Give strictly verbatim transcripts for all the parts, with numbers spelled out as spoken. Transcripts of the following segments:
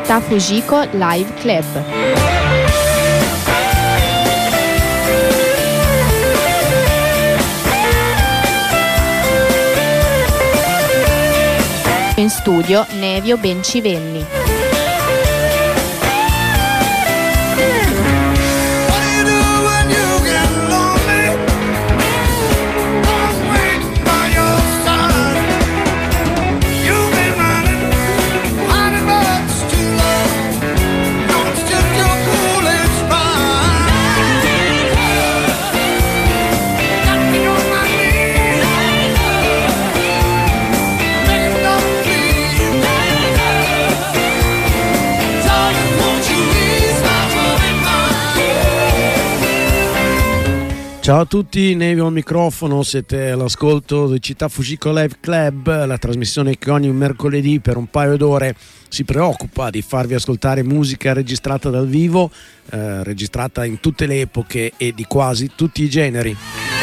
Città Fujiko Live Club. In studio Nevio Bencivelli. Ciao a tutti, Nevio al microfono, siete all'ascolto di Città Fujiko Live Club, la trasmissione che ogni mercoledì per un paio d'ore si preoccupa di farvi ascoltare musica registrata dal vivo, eh, registrata in tutte le epoche e di quasi tutti i generi.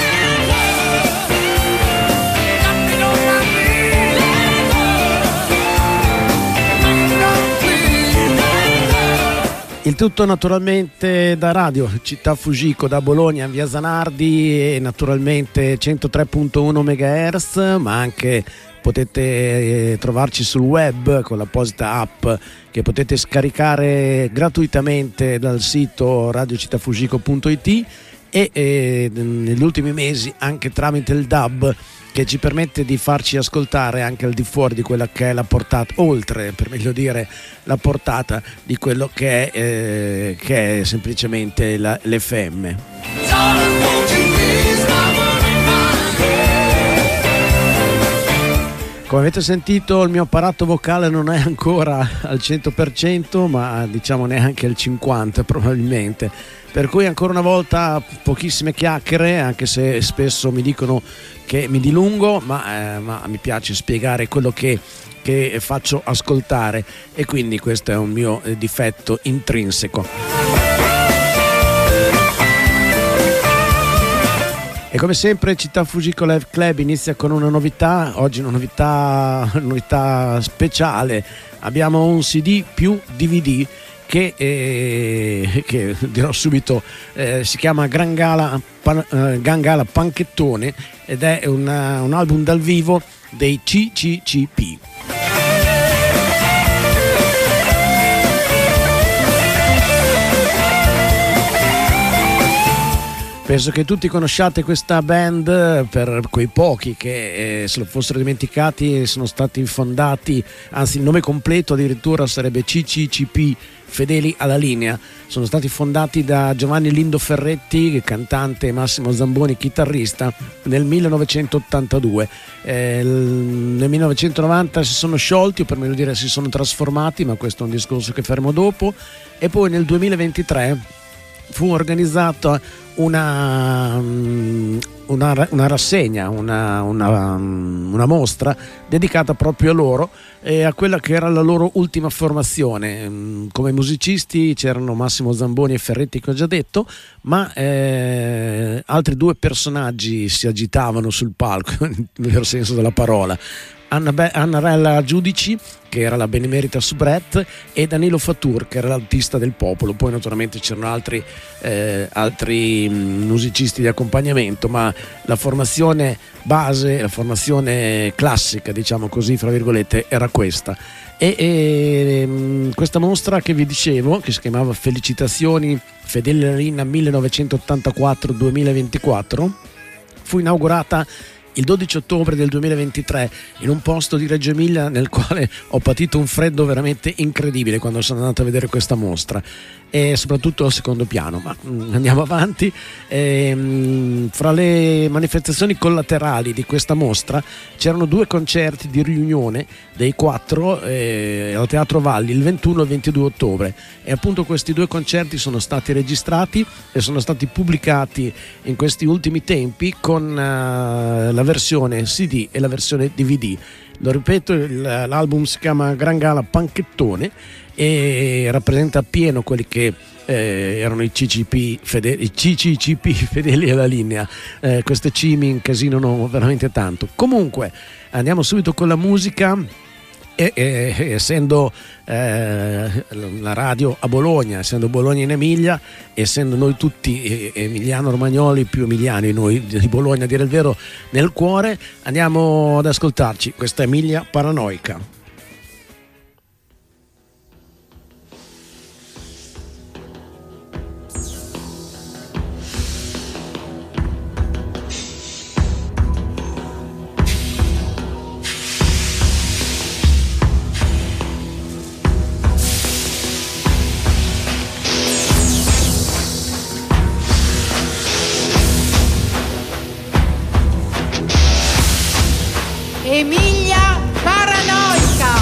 Il tutto naturalmente da radio, Città Fujiko, da Bologna, via Zanardi, e naturalmente centotré virgola uno megahertz, ma anche potete trovarci sul web con l'apposita app che potete scaricare gratuitamente dal sito radio città fujiko punto it e eh, negli ultimi mesi anche tramite il D A B, che ci permette di farci ascoltare anche al di fuori di quella che è la portata, oltre per meglio dire la portata di quello che è, eh, che è semplicemente la, l'F M. Come avete sentito, il mio apparato vocale non è ancora al cento per cento, ma diciamo neanche al cinquanta per cento probabilmente, per cui ancora una volta pochissime chiacchiere, anche se spesso mi dicono che mi dilungo, ma, eh, ma mi piace spiegare quello che, che faccio ascoltare, e quindi questo è un mio eh, difetto intrinseco. E come sempre Città Fujiko Live Club inizia con una novità, oggi una novità, una novità speciale. Abbiamo un C D più D V D che, eh, che dirò subito, eh, si chiama Gran Gala, Pan, eh, Gran Gala Panchettone, ed è una, un album dal vivo dei C C C P. Penso che tutti conosciate questa band, per quei pochi che eh, se lo fossero dimenticati sono stati fondati, anzi il nome completo addirittura sarebbe C C C P Fedeli alla linea. Sono stati fondati da Giovanni Lindo Ferretti, cantante, e Massimo Zamboni, chitarrista, nel millenovecentottantadue. Eh, nel millenovecentonovanta si sono sciolti, o per meglio dire si sono trasformati, ma questo è un discorso che faremo dopo. E poi nel duemilaventitré fu organizzata una, una, una rassegna, una, una, una mostra dedicata proprio a loro e a quella che era la loro ultima formazione. Come musicisti c'erano Massimo Zamboni e Ferretti, che ho già detto, ma eh, altri due personaggi si agitavano sul palco, nel vero senso della parola. Annarella Giudici, che era la benemerita soubrette, e Danilo Fatur, che era l'artista del popolo. Poi naturalmente c'erano altri, eh, altri musicisti di accompagnamento, ma la formazione base, la formazione classica, diciamo così, fra virgolette, era questa. E, e questa mostra che vi dicevo, che si chiamava Felicitazioni Fedeli alla linea millenovecentottantaquattro duemilaventiquattro, fu inaugurata il dodici ottobre del duemilaventitré in un posto di Reggio Emilia nel quale ho patito un freddo veramente incredibile quando sono andato a vedere questa mostra, e soprattutto al secondo piano. Ma mh, andiamo avanti. E, mh, fra le manifestazioni collaterali di questa mostra c'erano due concerti di riunione dei quattro eh, al Teatro Valli il ventuno e il ventidue ottobre, e appunto questi due concerti sono stati registrati e sono stati pubblicati in questi ultimi tempi con uh, la versione C D e la versione D V D. Lo ripeto, il, l'album si chiama Gran Gala Panchettone e rappresenta appieno quelli che eh, erano i C C P fedeli, i C C C P fedeli alla linea. Eh, queste C mi incasinano veramente tanto. Comunque andiamo subito con la musica E, e, essendo eh, la radio a Bologna, essendo Bologna in Emilia, essendo noi tutti emiliano romagnoli, più emiliani noi di Bologna a dire il vero nel cuore, andiamo ad ascoltarci questa Emilia Paranoica. Emilia Paranoica.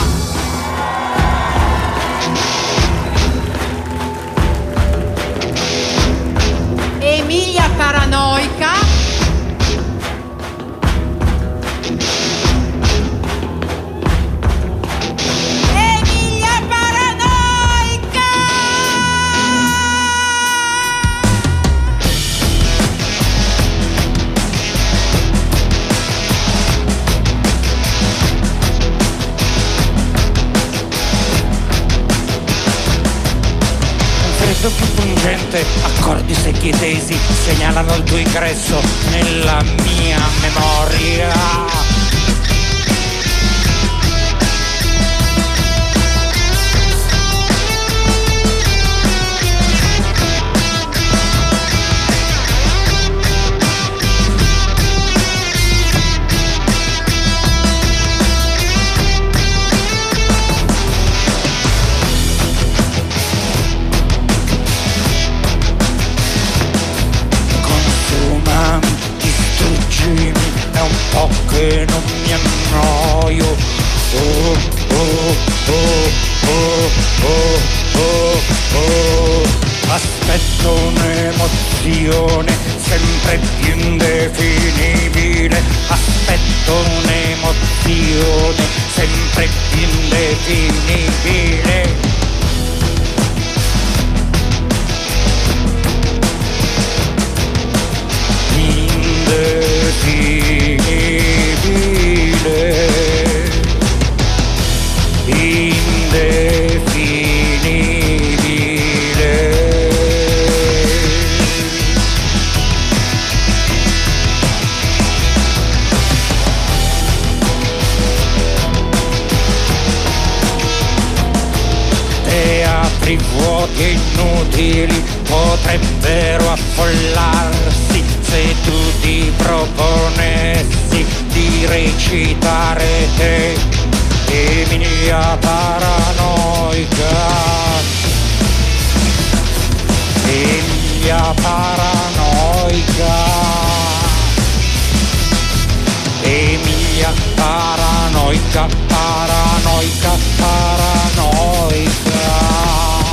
Emilia Paranoica. Emilia Paranoica. Più pungente, accordi secchi e tesi segnalano il tuo ingresso nella mia memoria. È un po' che non mi annoio. Oh, oh, oh, oh, oh, oh, oh. Aspetto un'emozione sempre più indefinibile. Aspetto un'emozione sempre più indefinibile. Indefinibile, indefinibile. Teatri vuoti e inutili potrebbero affollarsi se tu ti proponessi di recitare te, Emilia Paranoica. Emilia Paranoica. Emilia Paranoica, Paranoica, Paranoica.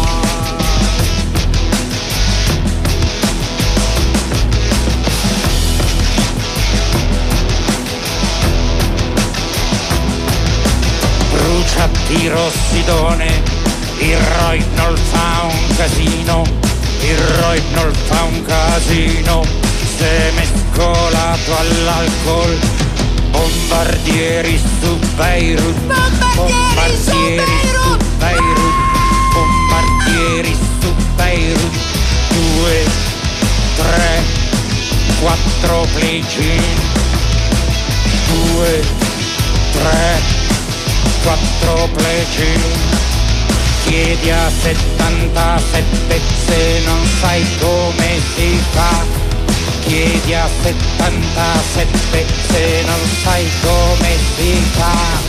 Bruciati Rossidone, il Rohypnol fa un casino, il Rohypnol fa un casino, se mescolato all'alcol. Bombardieri su Beirut, bombardieri su Beirut, bombardieri su Beirut, due, tre, quattro plicin, due, tre, quattro plecin. Chiedi a settantasette se non sai come si fa. Chiedi a settantasette se non sai come si fa.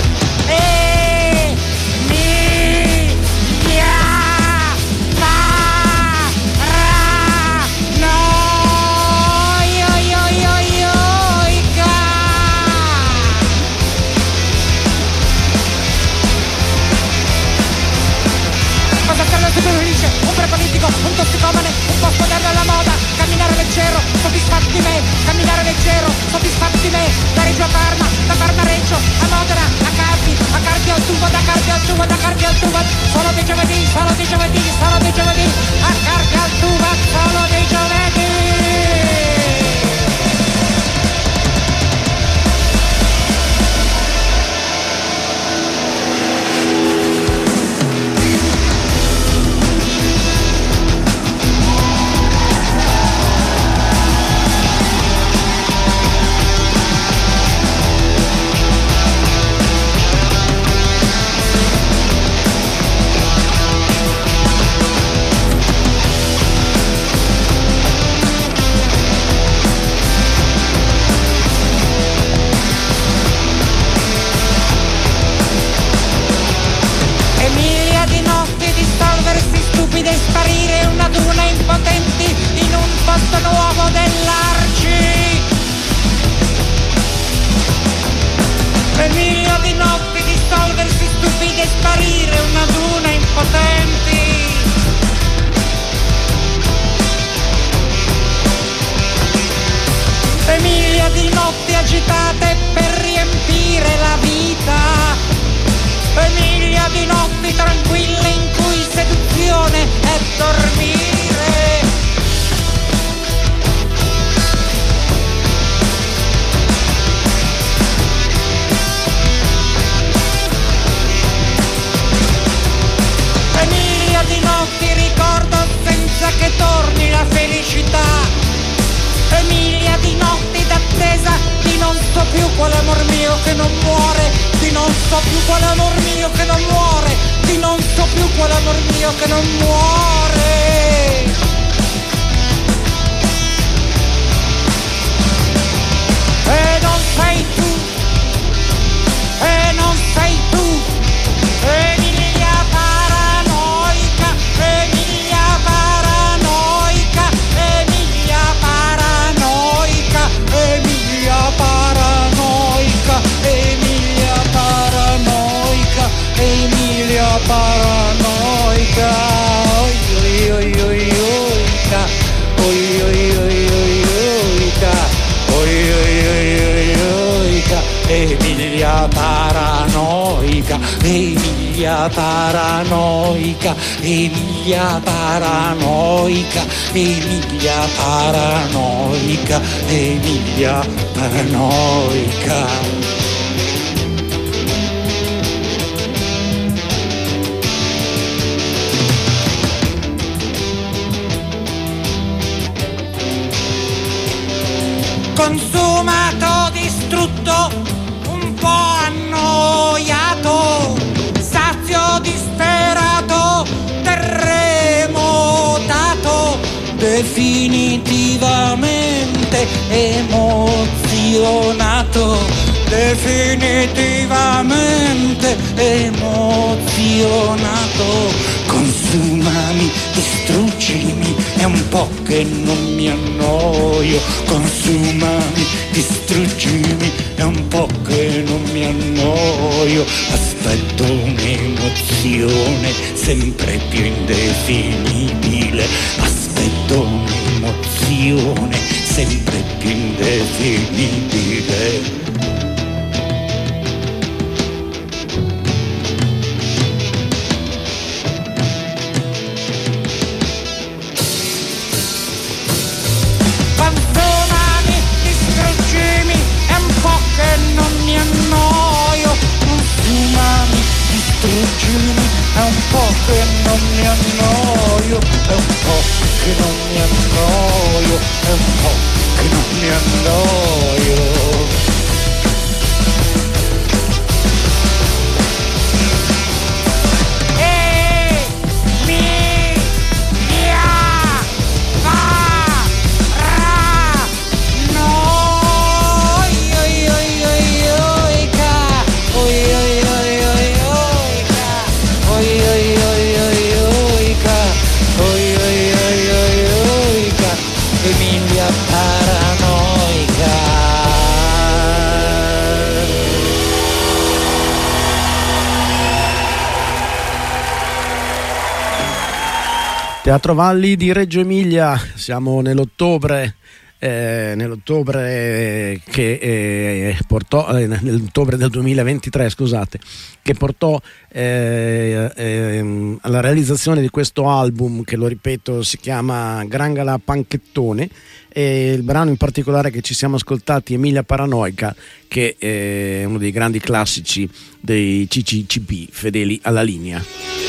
E mi ya pa ra no yo yo yo yo cosa sta la superficie? Un prepolitico, un tossicomane, un po' moderno alla moda. Camminare leggero, soddisfatti me. Camminare leggero, soddisfatti me. Da Reggio a Parma, da Parma a Reggio, a Modena, a Carpi, a Carpi a notti dissolversi stupidi e sparire una duna impotenti. E miglia di notti agitate per riempire la vita, e miglia di notti tranquille in cui seduzione è dormire. E miglia di notti ricordo senza che torni la felicità, e miglia di notti d'attesa di non so più quale amor mio che non muore, di non so più quale amor mio che non muore, di non so più quale amor mio che non muore. E non sei tu, e non sei tu, Emilia paranoica, Emilia paranoica, Emilia paranoica, Emilia paranoica, Emilia paranoica, Emilia paranoica, oi oi oi oica, oi oi oi oi oica, oi oi oi oi oica, Emilia paranoica, Emilia paranoica, Emilia paranoica, Emilia paranoica, Emilia paranoica. Consumato, distrutto, un po' annoiato, sazio, disperato, terremotato, definitivamente emozionato, definitivamente emozionato. Consumami, distruggimi, è un po' che non mi annoio. Consumami, distruggimi, è un po' che non mi annoio. Aspetto un'emozione sempre più indefinibile. Aspetto un'emozione sempre più indefinibile. È un po' che non mi annoio, è un po' che non mi annoio, è un po' che non mi annoio. Teatro Valli di Reggio Emilia, siamo nell'ottobre, eh, nell'ottobre che eh, portò, eh, nell'ottobre del duemilaventitré, scusate, che portò eh, eh, alla realizzazione di questo album che, lo ripeto, si chiama Grangala Panchettone, e il brano in particolare che ci siamo ascoltati, Emilia Paranoica, che è uno dei grandi classici dei C C C P, fedeli alla linea.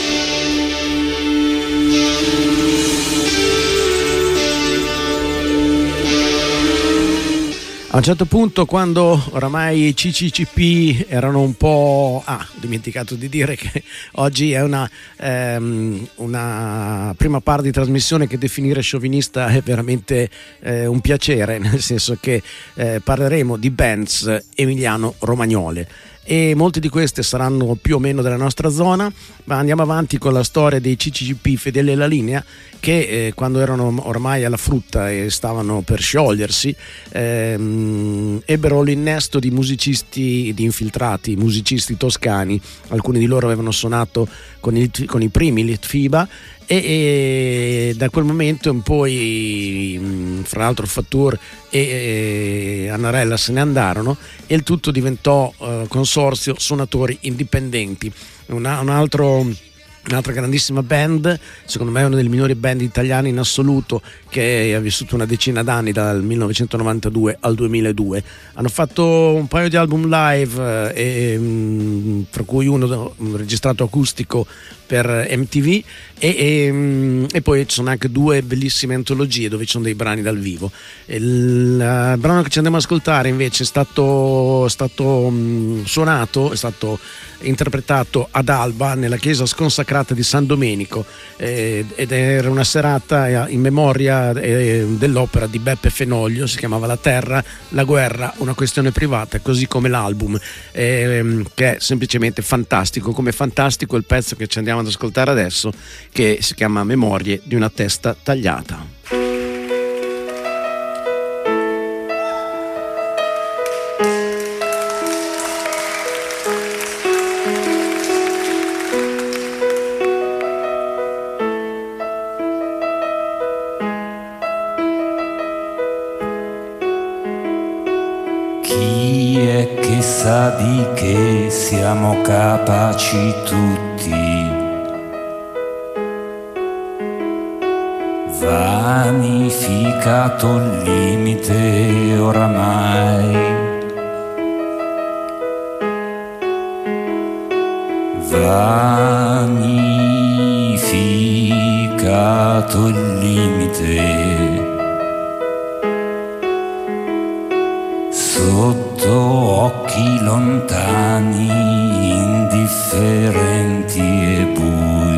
A un certo punto, quando oramai i C C C P erano un po'... Ah, ho dimenticato di dire che oggi è una, ehm, una prima parte di trasmissione che definire sciovinista è veramente eh, un piacere, nel senso che eh, parleremo di bands emiliano-romagnole. E molte di queste saranno più o meno della nostra zona, ma andiamo avanti con la storia dei C C C P fedeli alla linea, che eh, quando erano ormai alla frutta e stavano per sciogliersi, ehm, ebbero l'innesto di musicisti, di infiltrati, musicisti toscani. Alcuni di loro avevano suonato con, il, con i primi Litfiba e, e da quel momento in poi, fra l'altro, Fattur e, e Annarella se ne andarono e il tutto diventò uh, consorzio suonatori indipendenti. Una, un altro Un'altra grandissima band, secondo me una delle minori band italiane in assoluto, che ha vissuto una decina d'anni dal millenovecentonovantadue al duemiladue. Hanno fatto un paio di album live, eh, e, tra cui uno registrato acustico per M T V e, e, e poi ci sono anche due bellissime antologie dove ci sono dei brani dal vivo. Il, il brano che ci andiamo ad ascoltare invece è stato, è stato um, suonato, è stato interpretato ad Alba nella chiesa sconsacrata di San Domenico, eh, ed era una serata in memoria eh, dell'opera di Beppe Fenoglio. Si chiamava La terra, la guerra, una questione privata, così come l'album, eh, che è semplicemente fantastico, come fantastico il pezzo che ci andiamo ad ascoltare adesso, che si chiama Memorie di una testa tagliata. Chi è che sa di che siamo capaci tutti? Vanificato il limite oramai, vanificato il limite, sotto occhi lontani, indifferenti e bui.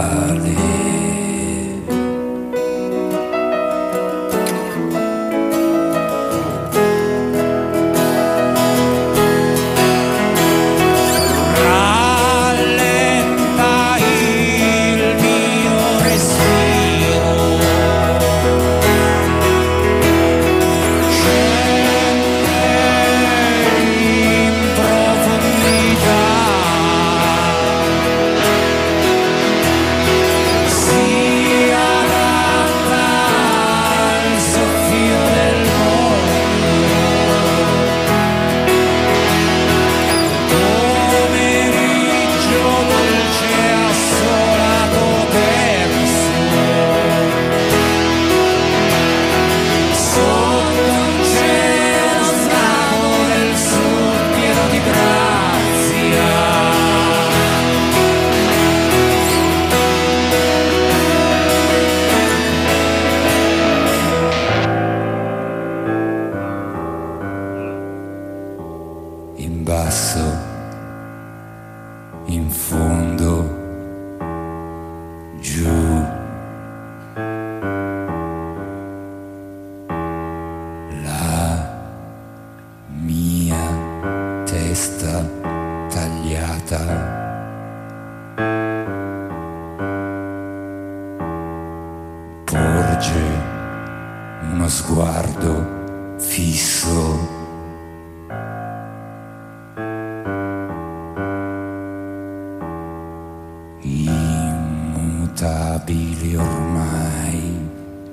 Verticale. realtà. Porge uno sguardo fisso, immutabili ormai,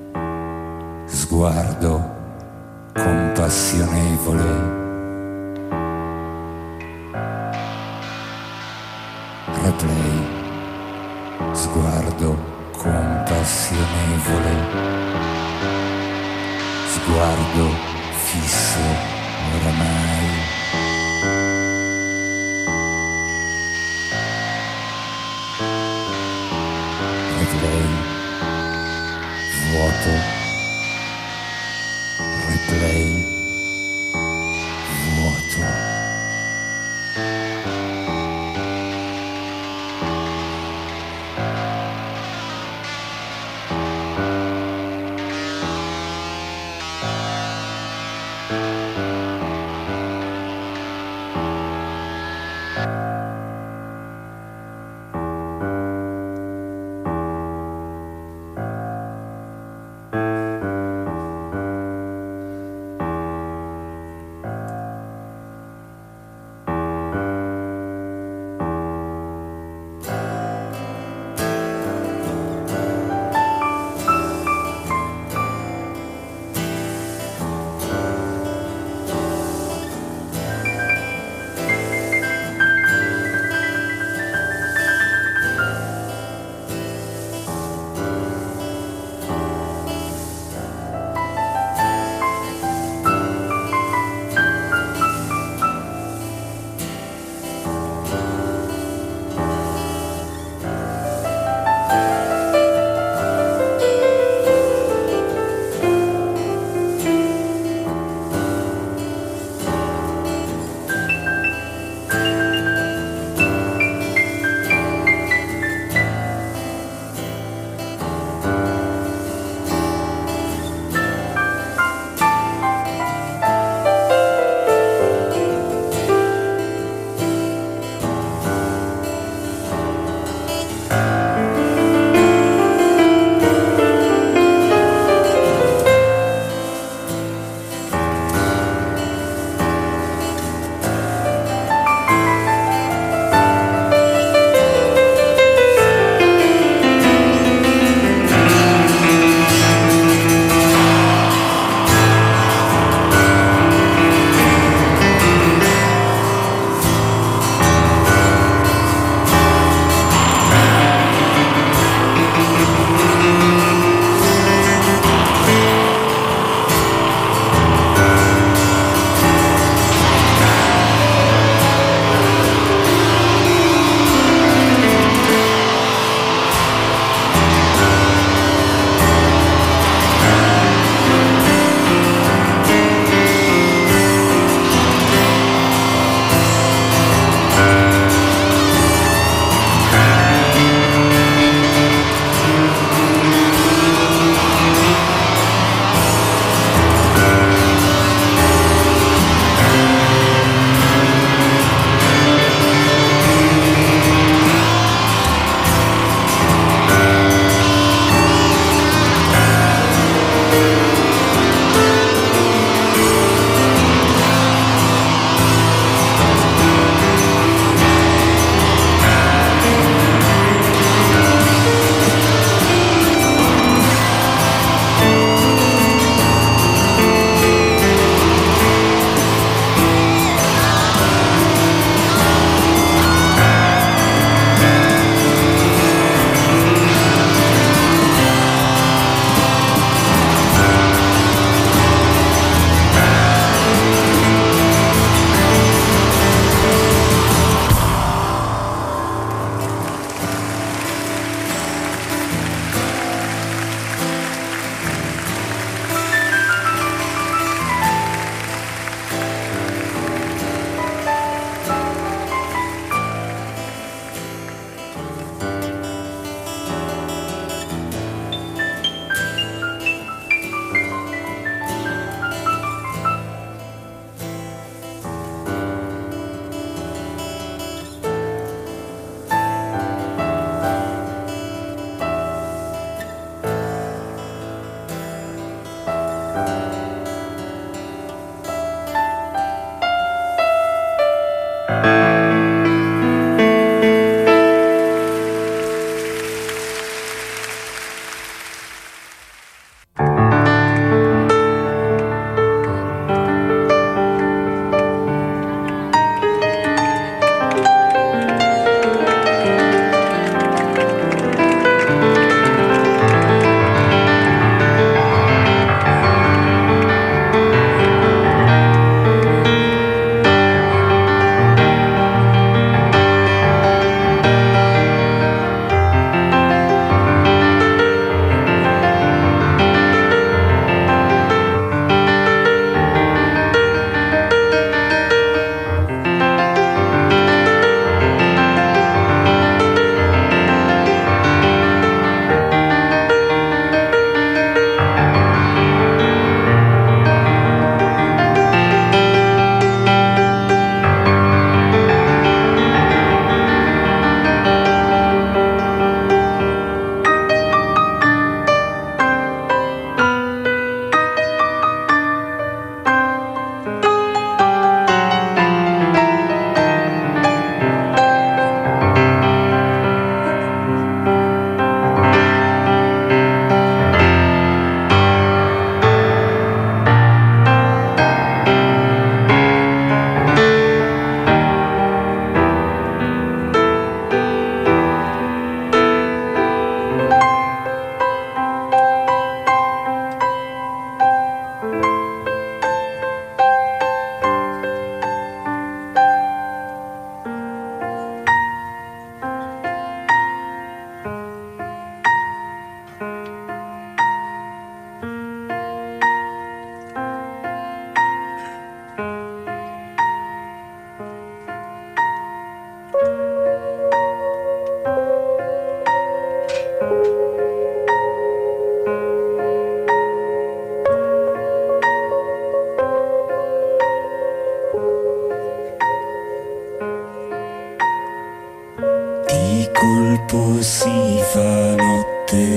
sguardo compassionevole. Replay, sguardo compassionevole, sguardo fisso oramai. Replay, vuoto, replay, vuoto.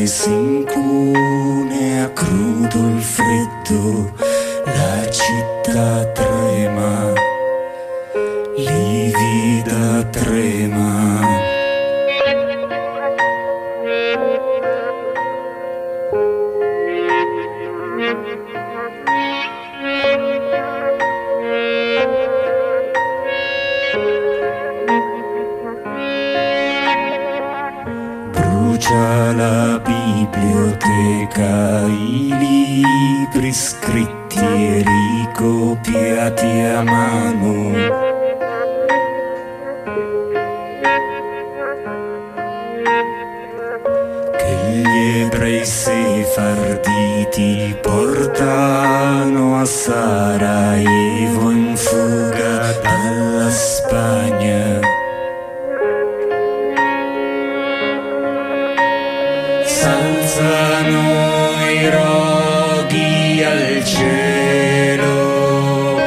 s'incunea crudo il freddo, la città trema, livida trema. Brucia la biblioteca, i libri scritti e ricopiati a mano. Che gli ebrei sefarditi portano a Sarajevo in fuga dalla Spagna. S'alzano i roghi al cielo,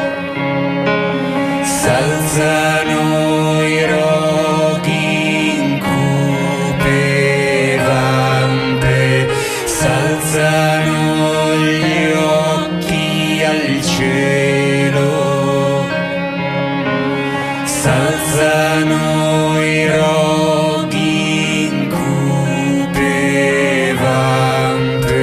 s'alzano i roghi in cupe vampe, s'alzano gli occhi al cielo, s'alzano i roghi in cupe vampe.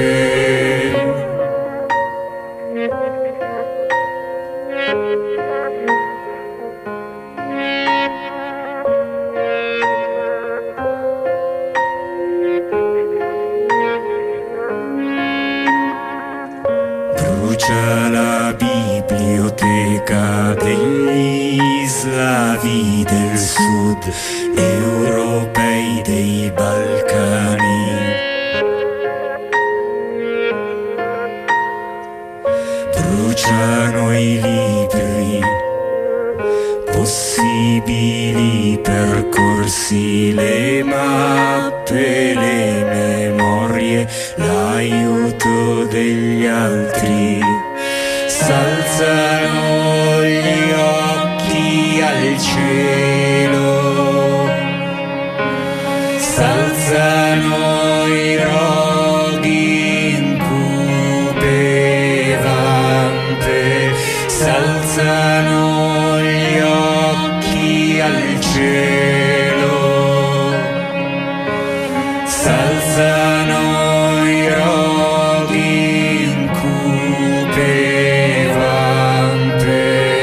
Brucia la biblioteca degli slavi del sud, europei dei Balcani. Bruciano i libri, possibili percorsi, le mappe, le memorie, l'aiuto degli altri. S'alzano gli occhi al cielo, s'alzano i roghi in cupe vampe, s'alzano gli occhi al cielo, s'alzano i roghi in cupe vampe.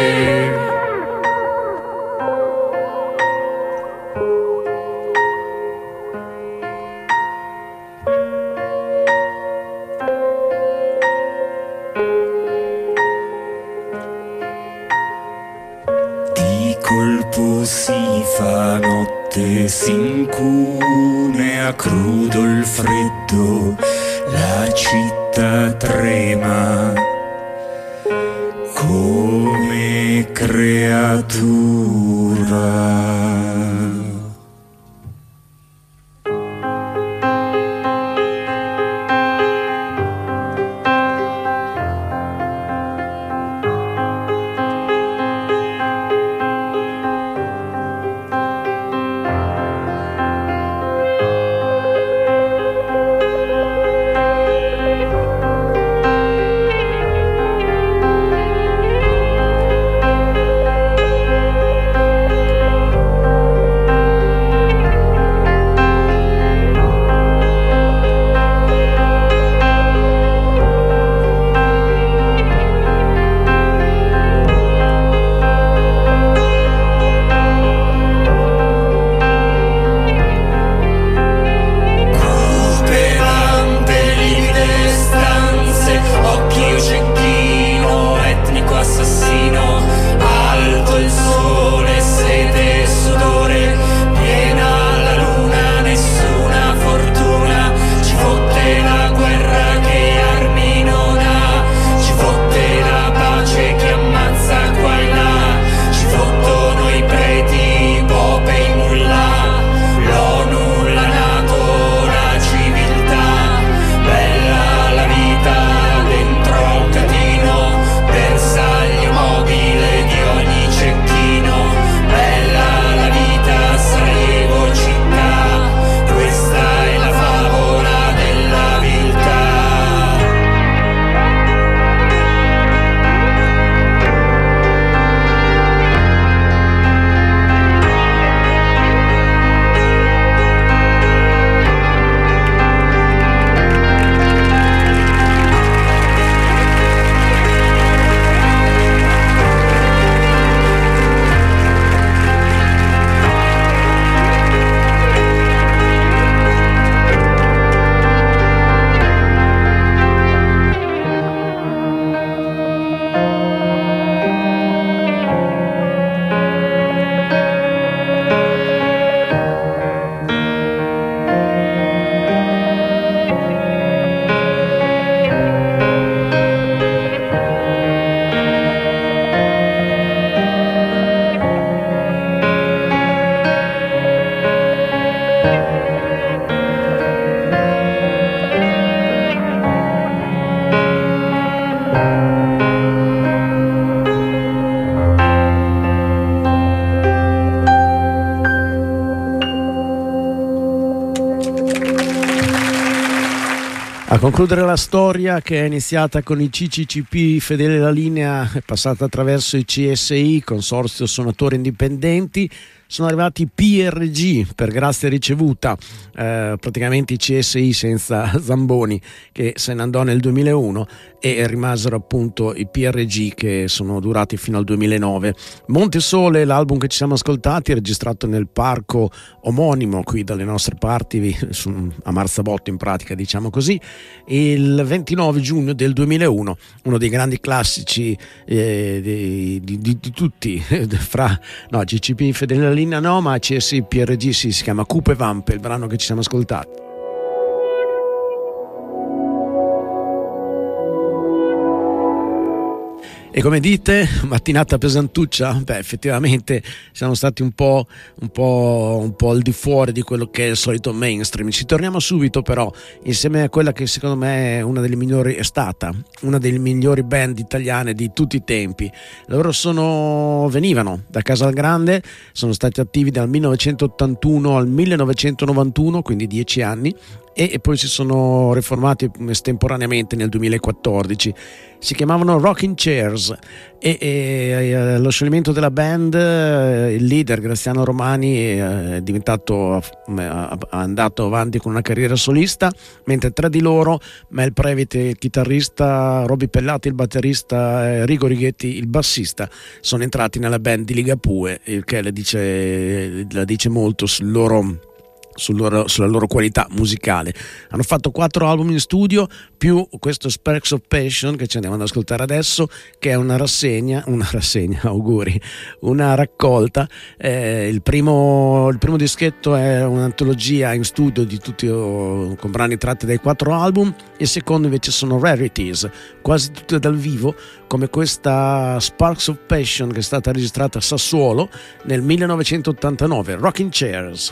Di colpo si fa notte, s'incunea crudo il freddo, la città trema come creatura. concludere la storia che è iniziata con i C C C P fedeli alla linea, è passata attraverso i C S I, Consorzio Suonatori Indipendenti, sono arrivati i P R G per grazia ricevuta, eh, praticamente i C S I senza Zamboni che se ne andò nel duemilauno, e rimasero appunto i P R G che sono durati fino al duemilanove. Montesole, l'album che ci siamo ascoltati, è registrato nel parco omonimo qui dalle nostre parti, a Marzabotto in pratica, diciamo così, il ventinove giugno del duemilauno, uno dei grandi classici eh, di, di, di, di tutti, fra no, C C P fedeli alla linea no, ma C S I P R G sì, si chiama Cupe Vampe, il brano che ci siamo ascoltati. E come dite, mattinata pesantuccia? Beh, effettivamente siamo stati un po', un po', un po' al di fuori di quello che è il solito mainstream. Ci torniamo subito però, insieme a quella che secondo me è una delle migliori, è stata una delle migliori band italiane di tutti i tempi. Loro sono, venivano da Casalgrande, sono stati attivi dal millenovecentottantuno al millenovecentonovantuno, quindi dieci anni, e poi si sono riformati estemporaneamente nel duemilaquattordici. Si chiamavano Rocking Chairs e, e allo scioglimento della band il leader Graziano Romani è diventato, è andato avanti con una carriera solista, mentre tre di loro, Mel Previt il chitarrista, Roby Pellati il batterista, Rigo Righetti il bassista, sono entrati nella band di Ligabue, il che la dice, la dice molto sul loro Sul loro, sulla loro qualità musicale. Hanno fatto quattro album in studio più questo Sparks of Passion che ci andiamo ad ascoltare adesso, che è una rassegna una rassegna, auguri, una raccolta. Eh, il primo il primo dischetto è un'antologia in studio di tutti oh, con brani tratti dai quattro album, il secondo invece sono rarities, quasi tutte dal vivo, come questa Sparks of Passion che è stata registrata a Sassuolo nel millenovecentottantanove, Rocking Chairs.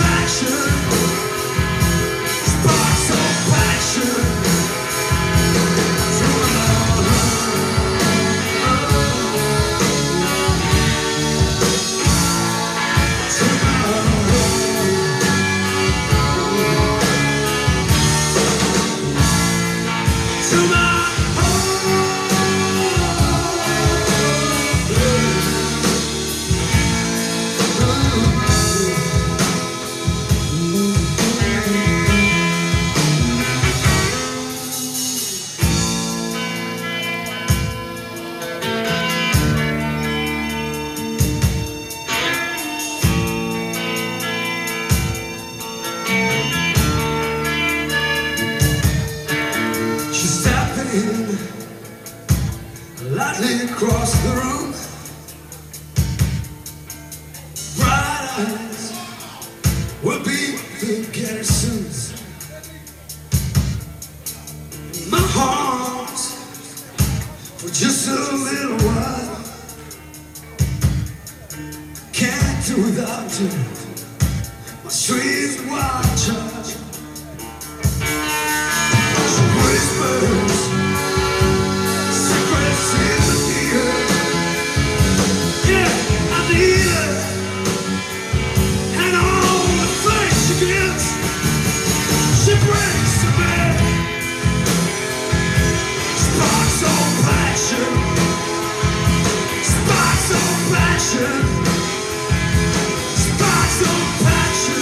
Sparks of passion. across the room. Bright eyes will be the garrisons. My heart for just a little while. Can't do without you, my sweet wild child. She whispers secrets in the ear. Yeah, I need her, and all the things she gives, she brings to me. Sparks of passion, sparks of passion. Sparks of passion.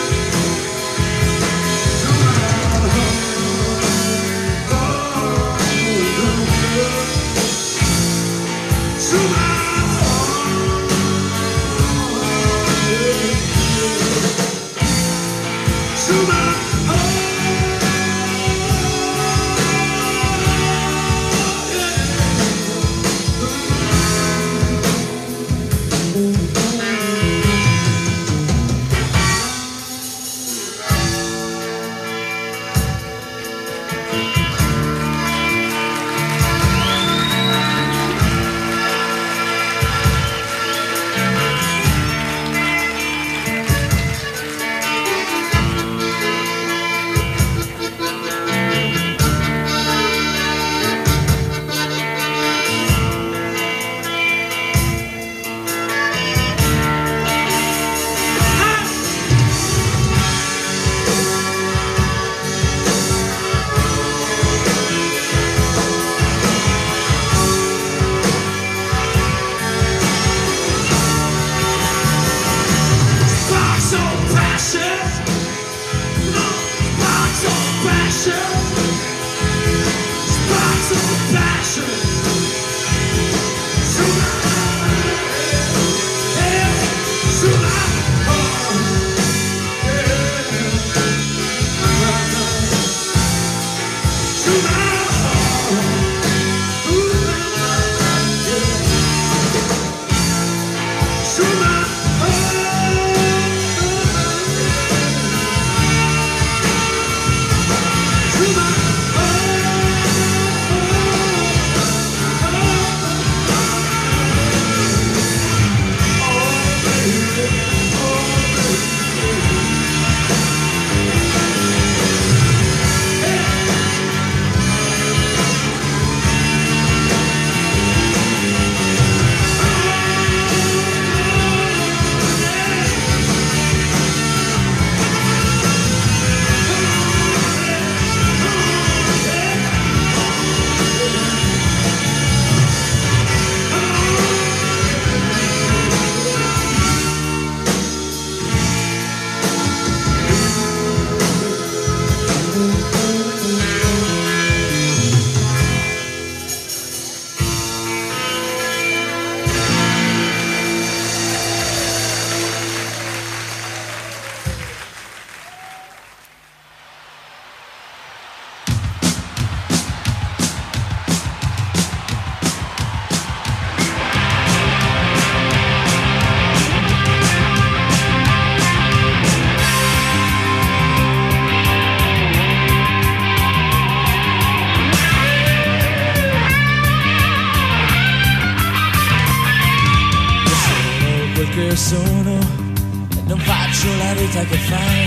Sono e non faccio la vita che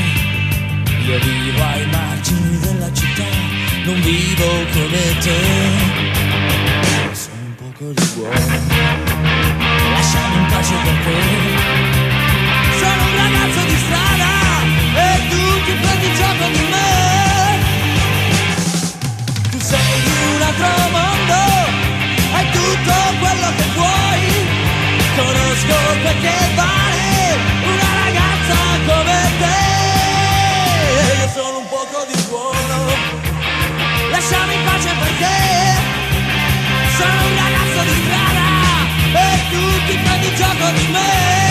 fai. Io vivo ai margini della città, non vivo come te. Sono un poco di buono, lasciami in pace perché sono un ragazzo di strada e tu ti prendi gioco di me. Tu sei di un altro mondo, hai tutto quello che vuoi. Conosco perché vale una ragazza come te. Io sono un poco di buono, lasciami in pace perché sono un ragazzo di strada e tu ti prendi gioco di me.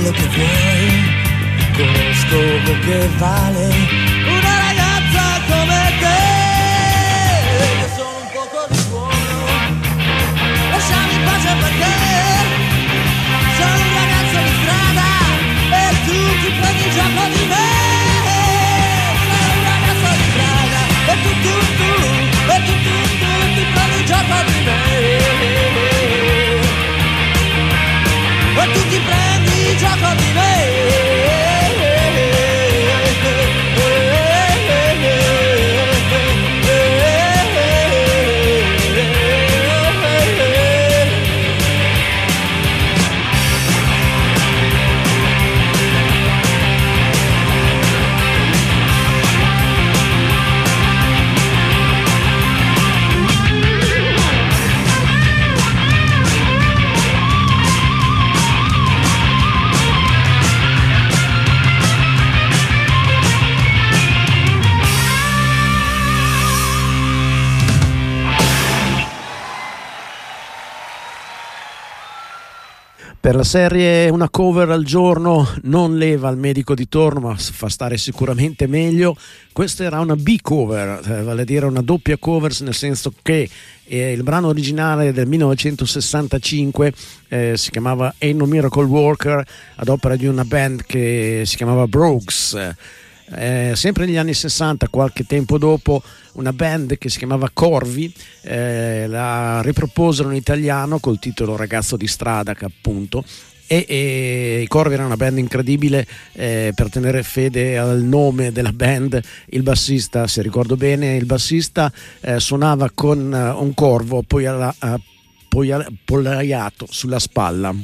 quello che vuoi. Conosco quel che vale una ragazza come te. Io sono un poco di suono, lasciami in pace perché sono un ragazzo di strada e tu ti prendi gioco di me. Sono un ragazzo di strada e tu, tu, tu, e tu, tu, tu ti prendi gioco di me. E tu ti prendi gioco di me. Per la serie una cover al giorno non leva il medico di torno, ma fa stare sicuramente meglio. Questa era una B-cover, eh, vale a dire una doppia cover, nel senso che eh, il brano originale del millenovecentosessantacinque eh, si chiamava Ain't No Miracle Worker, ad opera di una band che si chiamava Brogues. Eh, sempre negli anni sessanta, qualche tempo dopo, una band che si chiamava Corvi eh, la riproposero in italiano col titolo Ragazzo di strada, che appunto e, e i Corvi era una band incredibile. Eh, per tenere fede al nome della band, il bassista, se ricordo bene, il bassista eh, suonava con uh, un corvo poi alla, uh, poi appollaiato sulla spalla,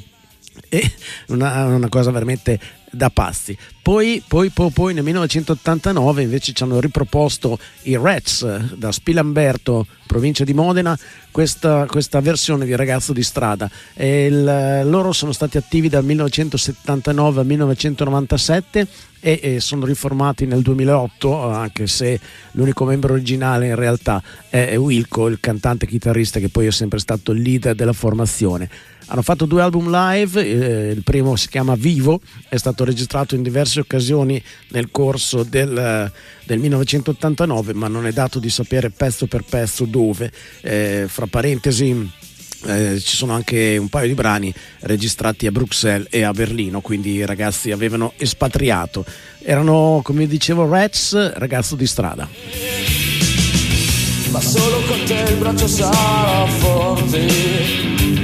e una, una cosa veramente da pazzi. Poi, poi, poi, poi nel millenovecentottantanove invece ci hanno riproposto i Rats da Spilamberto, provincia di Modena, questa, questa versione di Ragazzo di strada. E il, loro sono stati attivi dal millenovecentosettantanove al millenovecentonovantasette e, e sono riformati nel duemilaotto, anche se l'unico membro originale in realtà è Wilco, il cantante chitarrista che poi è sempre stato il leader della formazione. Hanno fatto due album live, eh, il primo si chiama Vivo, è stato registrato in diverse occasioni nel corso del, del millenovecentottantanove, ma non è dato di sapere pezzo per pezzo dove. Eh, fra parentesi, eh, ci sono anche un paio di brani registrati a Bruxelles e a Berlino, quindi i ragazzi avevano espatriato. Erano, come dicevo, Rats, Ragazzo di strada. Ma solo con te il braccio sarà forte.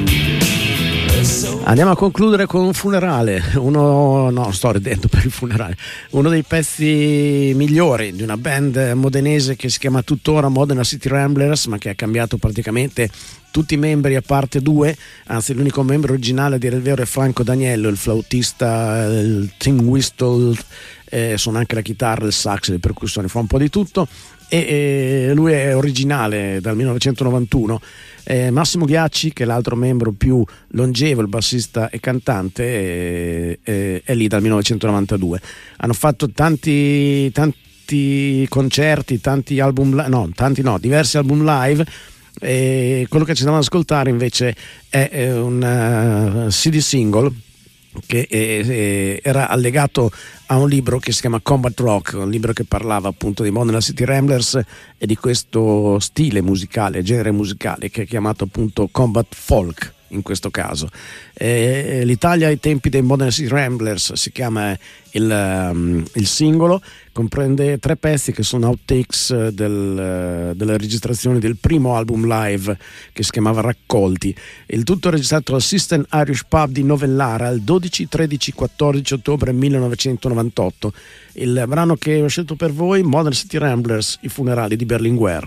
Andiamo a concludere con un funerale, uno, no, sto ridendo per il funerale, uno dei pezzi migliori di una band modenese che si chiama tuttora Modena City Ramblers, ma che ha cambiato praticamente tutti i membri a parte due, anzi l'unico membro originale a dire il vero è Franco Daniello, il flautista, il Tim Whistle, eh, suona anche la chitarra, il sax, le percussioni, fa un po' di tutto, e, e lui è originale dal millenovecentonovantuno. Eh, Massimo Ghiacci, che è l'altro membro più longevo, il bassista e cantante, è, è, è lì dal millenovecentonovantadue. Hanno fatto tanti, tanti concerti, tanti album, no, tanti no, diversi album live. E quello che ci andiamo ad ascoltare invece è, è un uh, C D single che è, è, era allegato a un libro che si chiama Combat Rock, un libro che parlava appunto di Modena City Ramblers e di questo stile musicale, genere musicale che è chiamato appunto Combat Folk in questo caso. Eh, L'Italia ai tempi dei Modena City Ramblers si chiama il, um, il singolo, comprende tre pezzi che sono outtakes del, delle registrazioni del primo album live che si chiamava Raccolti. Il tutto è registrato al System Irish Pub di Novellara il dodici, tredici, quattordici ottobre millenovecentonovantotto. Il brano che ho scelto per voi, Modena City Ramblers, i funerali di Berlinguer.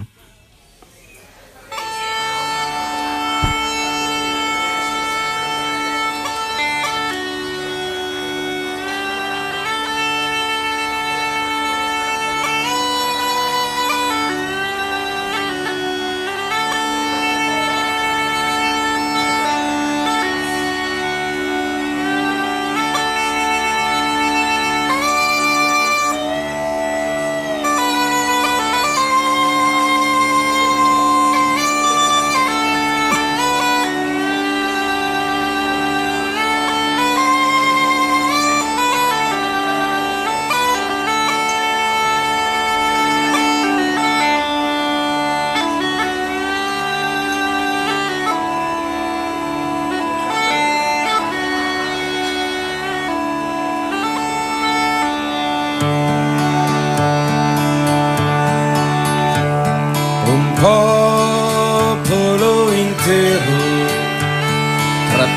Thank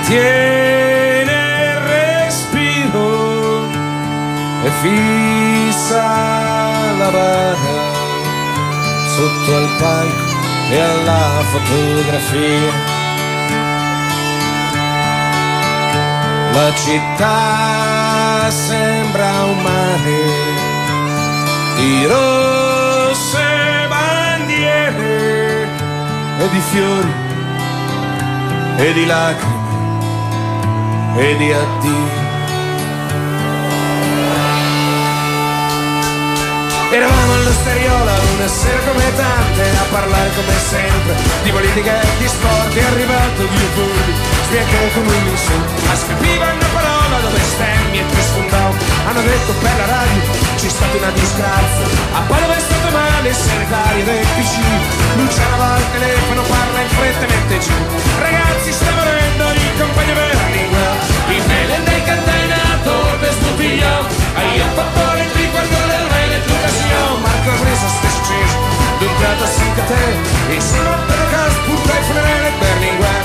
trattiene il respiro e fissa la barra sotto al palco e alla fotografia. La città sembra un mare di rosse bandiere e di fiori e di lacrime e di addio. Eravamo all'Osteriola una sera come tante, a parlare come sempre di politica e di sport. È arrivato Dio Fulvi, spiega come un insulto, ma scapiva una parola dove stemmi e ti sfondò. Hanno detto per la radio c'è stata una disgrazia, a Padova è stato male il segretario del P C. Luciana va al telefono, parla in fretta e mette giù: ragazzi, sta morendo il compagno della lingua, il Melen del Catena, Torbe Stupigliò, hai il fattore il ricordo del re del tuo casino. Marco Resa stesso sceso, d'un tratto si a te, e sono per la casa, pure il funerale Berlinguer.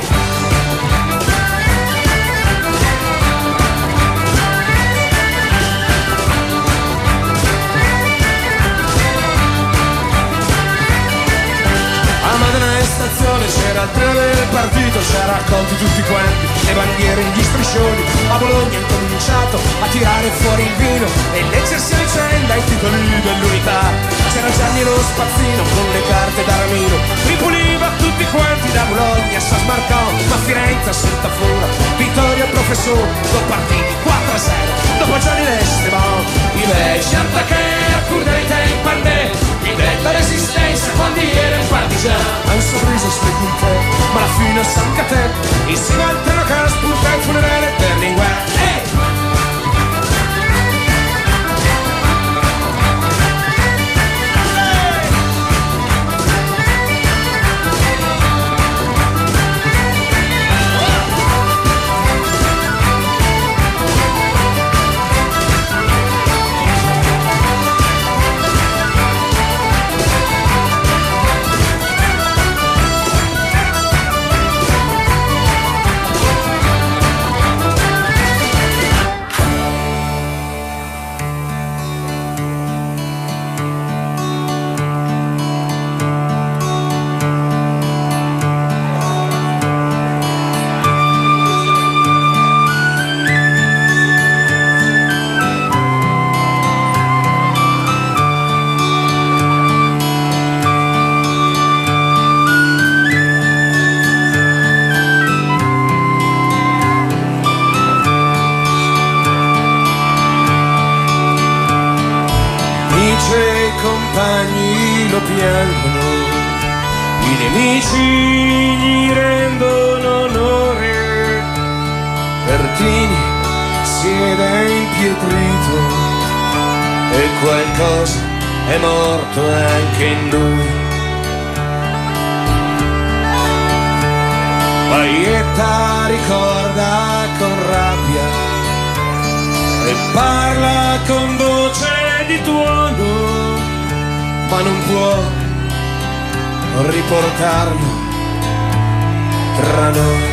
Stazione c'era il treno del partito, ci ha raccolti tutti quanti, le bandiere e gli striscioni. A Bologna è cominciato a tirare fuori il vino e leggersi a vicenda i titoli dell'unità. C'era Gianni lo spazzino con le carte d'Aramino, ripuliva tutti quanti da Bologna, si smarcò, ma Firenze a Sant'Afura, Vittorio professore, due partiti, quattro a zero, dopo Gianni l'Esteban, i vecchi attacchi a Curdita in pandè, mi detta resistenza quando era un partigiano. Ha un sorriso specchio in te, ma alla fine a San Catè, insieme al Terracas, spunta il funerale Berlinguer. Hey! Compagni lo piangono, i nemici gli rendono onore. Pertini siede impietrito e qualcosa è morto anche in lui. Paietta ricorda con rabbia e parla con voce di tuono, ma non può riportarlo tra noi.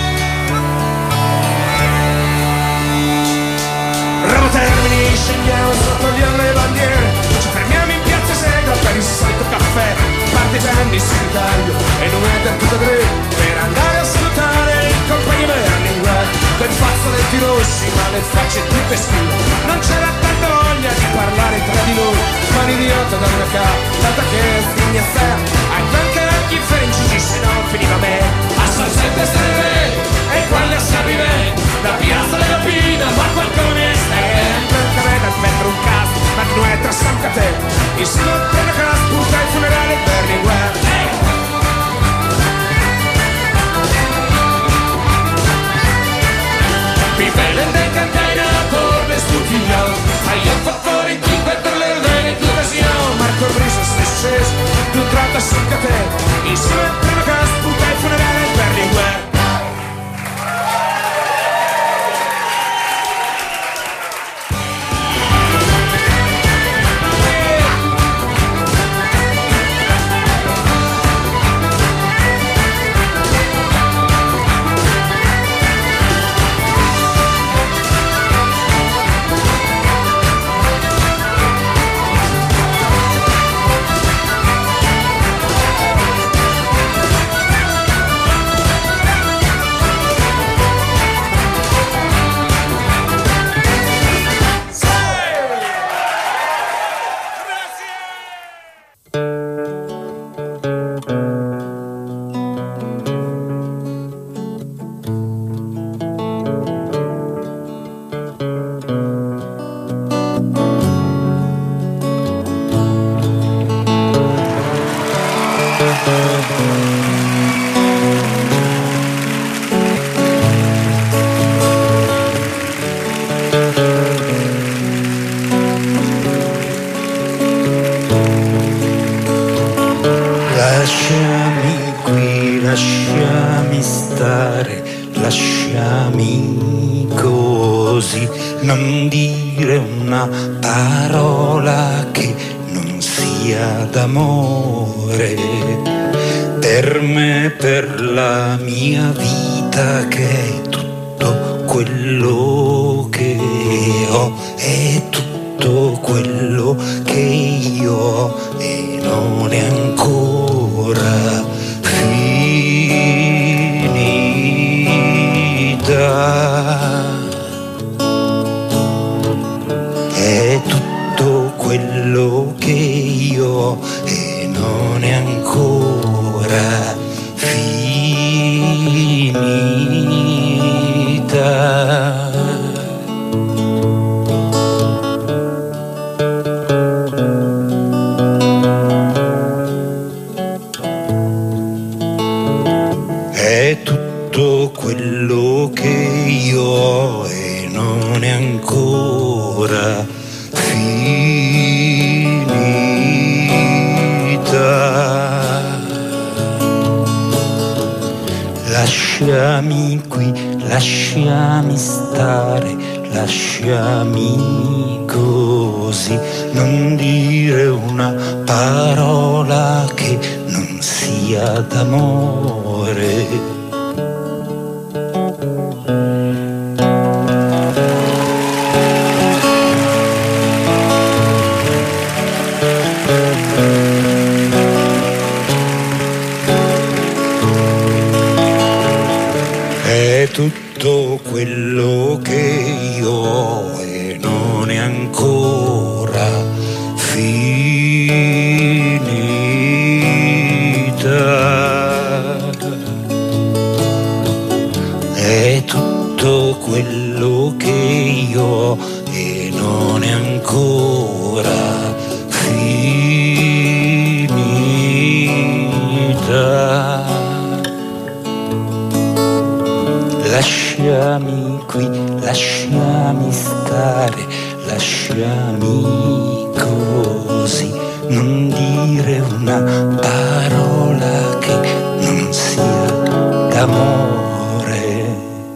Ramo Termini, scendiamo sotto gli alle bandiere, ci fermiamo in piazza Segre per il solito caffè, partigiani in segretario e non è per tutto tre, per andare a salutare il compagno Berlinguer, quel fazzo dei tirossi ma le facce tutte schive, non c'era tanta voglia di parlare tra di noi, ma l'idiota da una capa, tanta che stigni a fer, anche anche i francesi se no finiva me, a sol sempre stare bene, e quando sapi bene, la piazza della Pina, ma qualcuno è stare, anche me da mettere un caso, ma non è tra San Catè, insieme a te la casa, puta il funerale Berlinguer. Mi bellen del Catena, Torbe Stupigliò, hai un fattore in chi per le ordine tu casino, Marco Briso stesso sceso, tu tratta San Catè, insieme a te la casa, puta il funerale Berlinguer. Lasciami qui, lasciami stare, lasciami così, non dire una parola che non sia d'amore, per me, per la mia vita, che è tutto quello che ho, è tutto quello che io ho e non è ancora finita. È tutto quello che io ho e non è ancora finita. È tutto quello che io ho e non è ancora finita. Lasciami qui, lasciami stare, lasciami così, non dire una parola che non sia d'amore. È tutto quello che io ho e non è ancora finita. È tutto quello che io ho e non è ancora finita. Lasciami qui, lasciami stare, lasciami così, non dire una parola che non sia d'amore.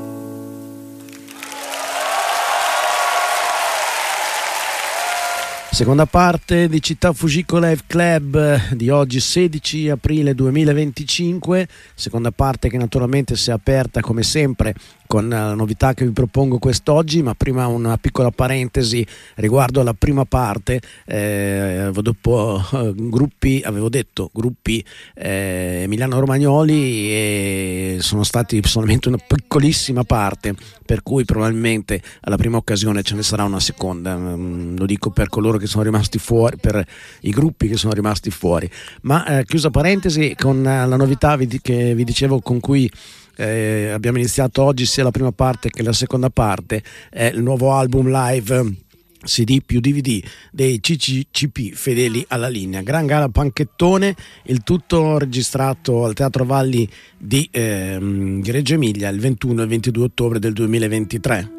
Seconda parte di Città Fujiko Live Club di oggi sedici aprile duemilaventicinque, seconda parte che naturalmente si è aperta come sempre con la novità che vi propongo quest'oggi, ma prima una piccola parentesi riguardo alla prima parte. Eh, dopo eh, gruppi, avevo detto gruppi eh, Emiliano Romagnoli, e sono stati solamente una piccolissima parte, per cui probabilmente alla prima occasione ce ne sarà una seconda. Mm, lo dico per coloro che sono rimasti fuori, per i gruppi che sono rimasti fuori. Ma eh, chiusa parentesi, con eh, la novità vi, che vi dicevo, con cui Eh, abbiamo iniziato oggi sia la prima parte che la seconda parte, è il nuovo album live C D più D V D dei C C C P Fedeli alla linea. Gran gala panchettone, il tutto registrato al Teatro Valli di, ehm, di Reggio Emilia il ventuno e il ventidue ottobre del duemilaventitré.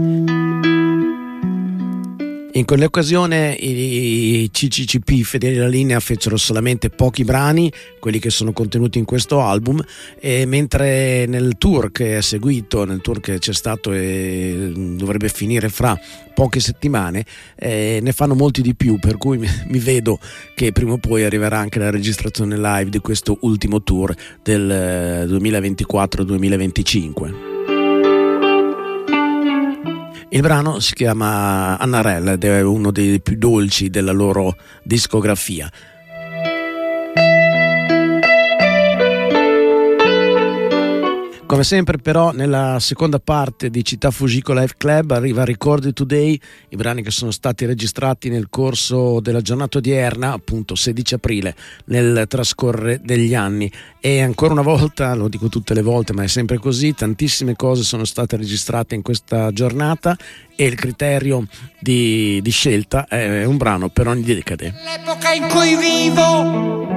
In quell'occasione i C C C P Fedeli alla linea fecero solamente pochi brani, quelli che sono contenuti in questo album, e mentre nel tour che è seguito, nel tour che c'è stato e dovrebbe finire fra poche settimane, eh, ne fanno molti di più, per cui mi, mi vedo che prima o poi arriverà anche la registrazione live di questo ultimo tour del duemilaventiquattro duemilaventicinque. Il brano si chiama Annarella ed è uno dei più dolci della loro discografia. Come sempre però nella seconda parte di Città Fujiko Live Club arriva Recorded Today, i brani che sono stati registrati nel corso della giornata odierna, appunto sedici aprile, nel trascorrere degli anni. E ancora una volta, lo dico tutte le volte ma è sempre così, tantissime cose sono state registrate in questa giornata e il criterio di, di scelta è un brano per ogni decade. L'epoca in cui vivo.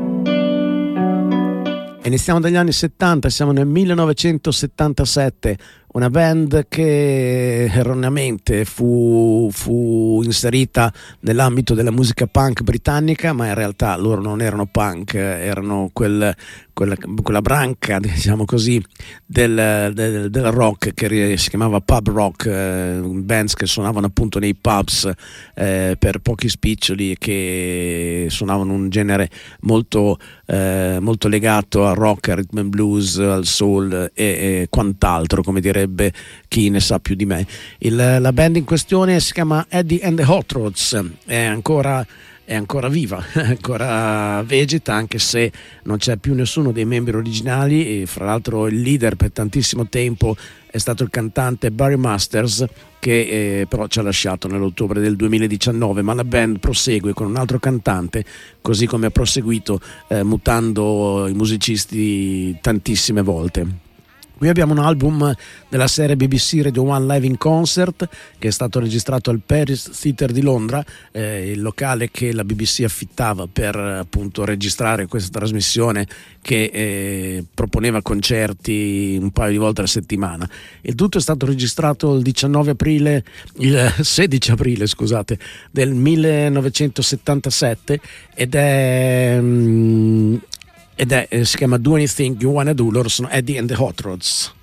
Iniziamo dagli anni settanta, siamo nel millenovecentosettantasette, una band che erroneamente fu, fu inserita nell'ambito della musica punk britannica, ma in realtà loro non erano punk, erano quel, quella, quella branca, diciamo così, del, del, del rock che si chiamava pub rock, eh, bands che suonavano appunto nei pubs eh, per pochi spiccioli, che suonavano un genere molto, eh, molto legato al rock, al rhythm and blues, al soul e, e quant'altro, come direbbe chi ne sa più di me. Il, la band in questione si chiama Eddie and the Hot Rods, è ancora è ancora viva, è ancora vegeta, anche se non c'è più nessuno dei membri originali, e fra l'altro il leader per tantissimo tempo è stato il cantante Barry Masters, che eh, però ci ha lasciato nell'ottobre del duemiladiciannove, ma la band prosegue con un altro cantante, così come ha proseguito eh, mutando i musicisti tantissime volte. Qui abbiamo un album della serie B B C Radio One Live in Concert, che è stato registrato al Paris Theatre di Londra, eh, il locale che la B B C affittava per appunto registrare questa trasmissione che eh, proponeva concerti un paio di volte alla settimana. Il tutto è stato registrato il diciannove aprile, il sedici aprile scusate, del millenovecentosettantasette ed è... Mm, ed è, eh, si chiama Do Anything You Wanna Do. Loro sono Eddie and the Hot Rods.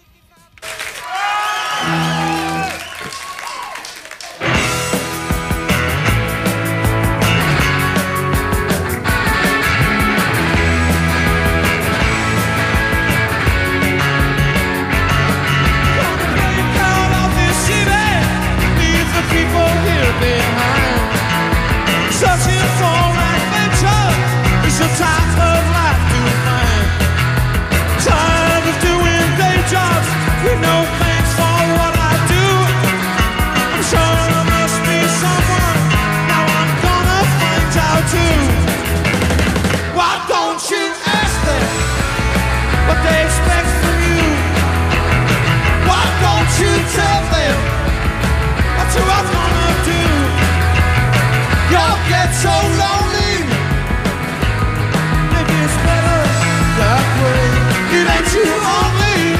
So lonely, maybe it's better that way. It ain't you only,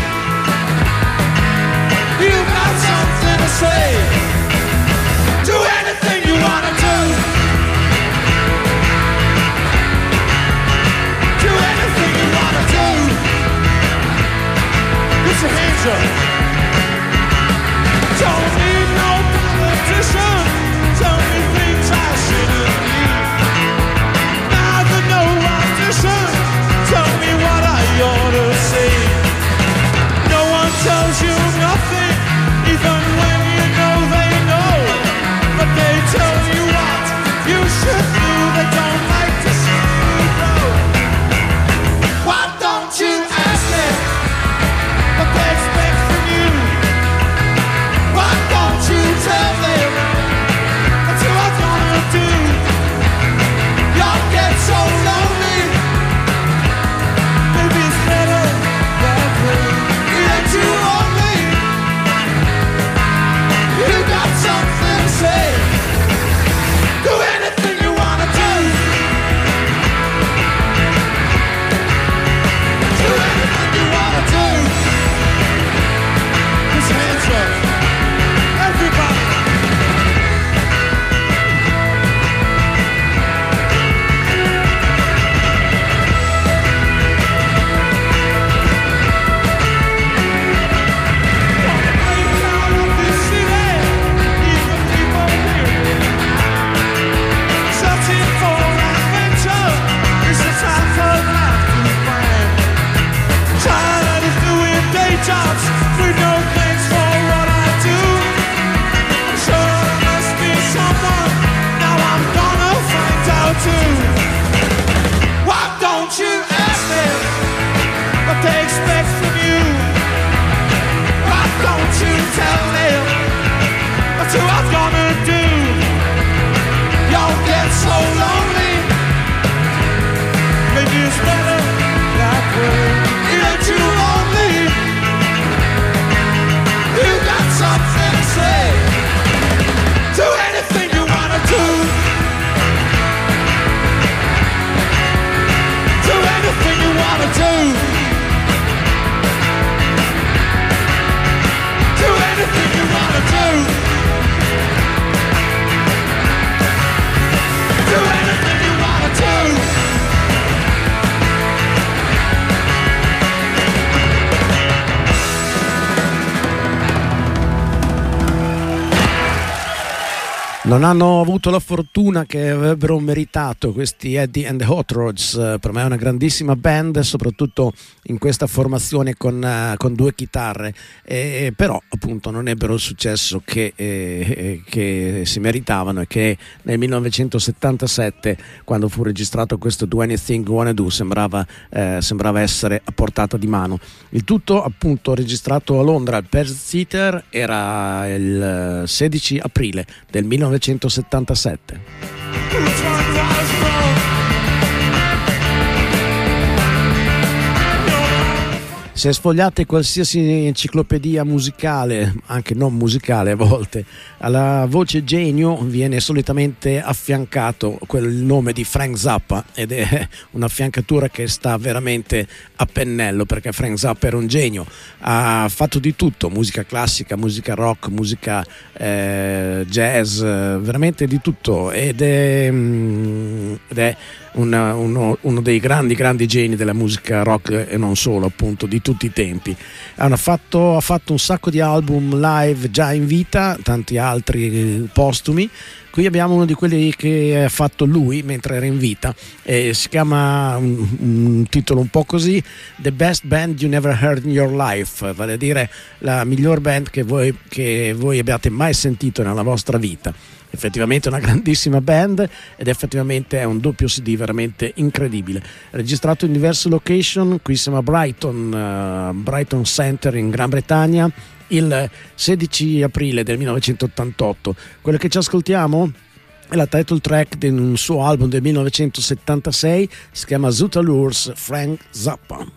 you got something to say. Do anything you wanna do. Do anything you wanna do. wanna do? Y'all get so lonely. Maybe it's better that way. It ain't too lonely. You got something to say. Do anything you wanna do. Do anything you wanna do. Do anything you wanna do. Do anything you wanna do. Non hanno avuto la fortuna che avrebbero meritato questi Eddie and the Hot Rods. Per me è una grandissima band, soprattutto in questa formazione con, uh, con due chitarre, e, però appunto non ebbero il successo che, eh, che si meritavano, e che nel millenovecentosettantasette, quando fu registrato questo Do Anything You Wanna Do, sembrava, eh, sembrava essere a portata di mano. Il tutto appunto registrato a Londra al Perth Theatre, era il sedici aprile del millenovecentosettantasette. Se sfogliate qualsiasi enciclopedia musicale, anche non musicale a volte, alla voce genio viene solitamente affiancato quel nome di Frank Zappa, ed è un'affiancatura che sta veramente a pennello, perché Frank Zappa era un genio, ha fatto di tutto, musica classica, musica rock, musica eh, jazz, veramente di tutto, ed è, ed è una, uno, uno dei grandi grandi geni della musica rock, e non solo, appunto, di tutti i tempi. Ha fatto, ha fatto un sacco di album live già in vita, tanti altri postumi. Qui abbiamo uno di quelli che ha fatto lui mentre era in vita, e si chiama un, un titolo un po' così: The Best Band You Never Heard in Your Life, vale a dire la miglior band che voi, che voi abbiate mai sentito nella vostra vita. Effettivamente è una grandissima band, ed effettivamente è un doppio C D veramente incredibile, registrato in diverse location. Qui siamo a Brighton, uh, Brighton Center in Gran Bretagna, il sedici aprile del millenovecentottantotto. Quello che ci ascoltiamo è la title track di un suo album del millenovecentosettantasei, si chiama Zoot Allures, Frank Zappa.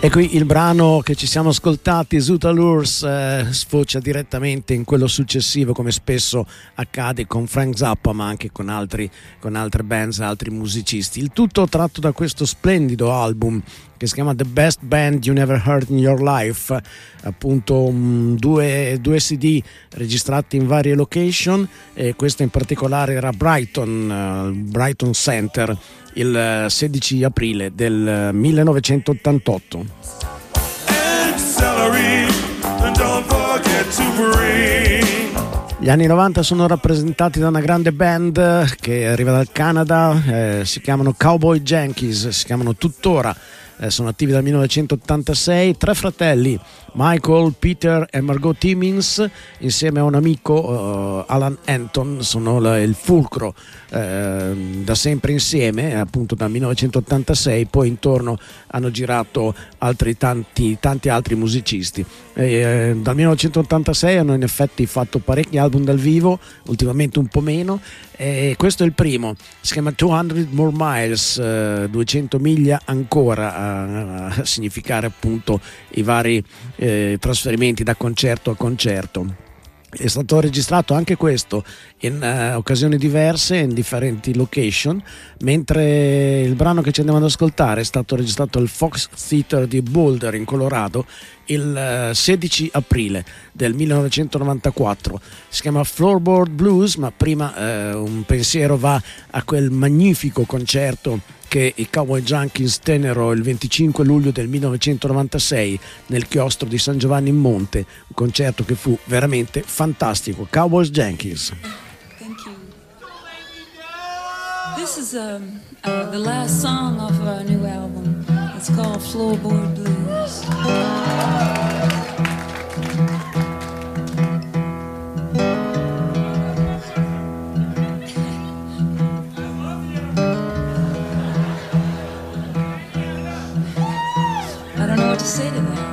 E qui il brano che ci siamo ascoltati, Zoot Allures, eh, sfocia direttamente in quello successivo, come spesso accade con Frank Zappa, ma anche con, altri, con altre bands, altri musicisti. Il tutto tratto da questo splendido album che si chiama The Best Band You Never Heard in Your Life, appunto um, due, due C D registrati in varie location, e questo in particolare era Brighton, uh, Brighton Center, il sedici aprile del millenovecentottantotto. Gli anni novanta sono rappresentati da una grande band che arriva dal Canada, eh, si chiamano Cowboy Yankees, si chiamano tuttora. Eh, sono attivi dal millenovecentottantasei, tre fratelli, Michael, Peter e Margot Timmins, insieme a un amico, uh, Alan Anton, sono la, il fulcro eh, da sempre insieme, appunto dal millenovecentottantasei, poi intorno hanno girato altri tanti, tanti altri musicisti. E, eh, dal millenovecentottantasei hanno in effetti fatto parecchi album dal vivo, ultimamente un po' meno, e questo è il primo, si chiama duecento More Miles, eh, duecento miglia ancora, a, a significare appunto i vari eh, trasferimenti da concerto a concerto. È stato registrato anche questo in uh, occasioni diverse, in differenti location, mentre il brano che ci andiamo ad ascoltare è stato registrato al Fox Theater di Boulder in Colorado il uh, sedici aprile del millenovecentonovantaquattro. Si chiama Floorboard Blues, ma prima uh, un pensiero va a quel magnifico concerto che i Cowboy Yankees tennero il venticinque luglio del millenovecentonovantasei nel chiostro di San Giovanni in Monte, un concerto che fu veramente fantastico. Cowboys Yankees. Thank you. This is um, uh, the last song off of our new album. It's called Floorboard Blues. I don't know what to say to that.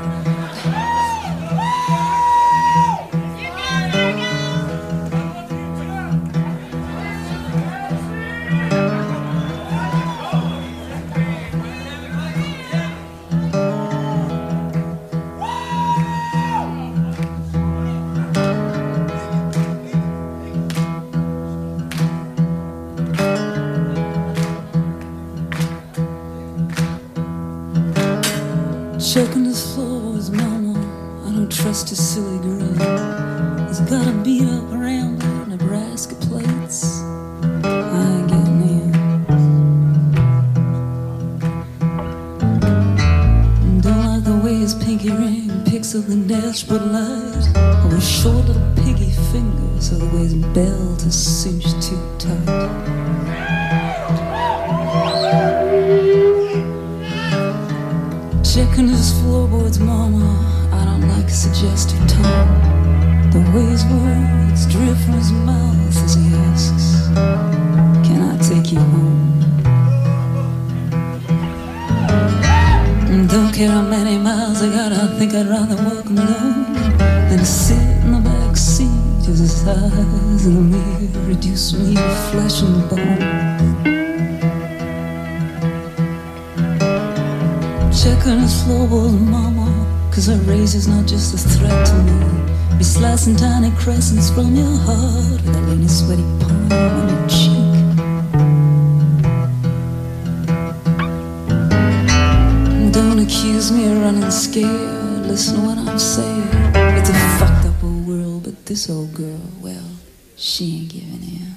Checking his floor with mama, I don't trust his silly grin. He's got a beat up Rambler, Nebraska plates. I ain't getting in. Don't like the way his pinky ring picks up the dashboard light, or his short little piggy fingers, or the way his belt is cinched too tight. Checking his floorboards, mama, I don't like a suggestive tone. The way his words drip from his mouth as he asks, can I take you home? And don't care how many miles I got, I think I'd rather walk alone than sit in the back seat as his eyes in the mirror reduce me to flesh and bone. Checking his floorboards, mama, cause her razor's not just a threat to me. Be slicing tiny crescents from your heart with a lean sweaty palm on your cheek. Don't accuse me of running scared, listen to what I'm saying. It's a fucked up old world, but this old girl, well, she ain't giving in.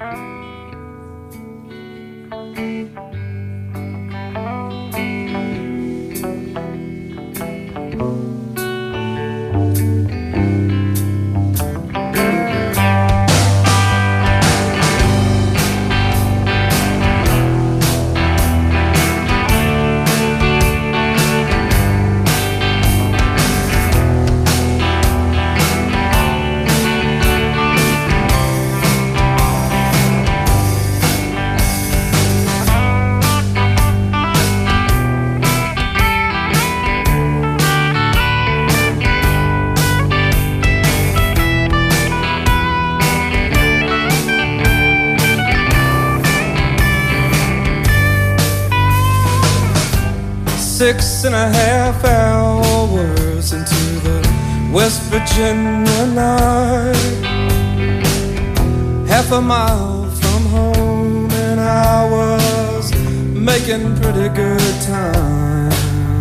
Six and a half hours into the West Virginia night, half a mile from home, and I was making pretty good time.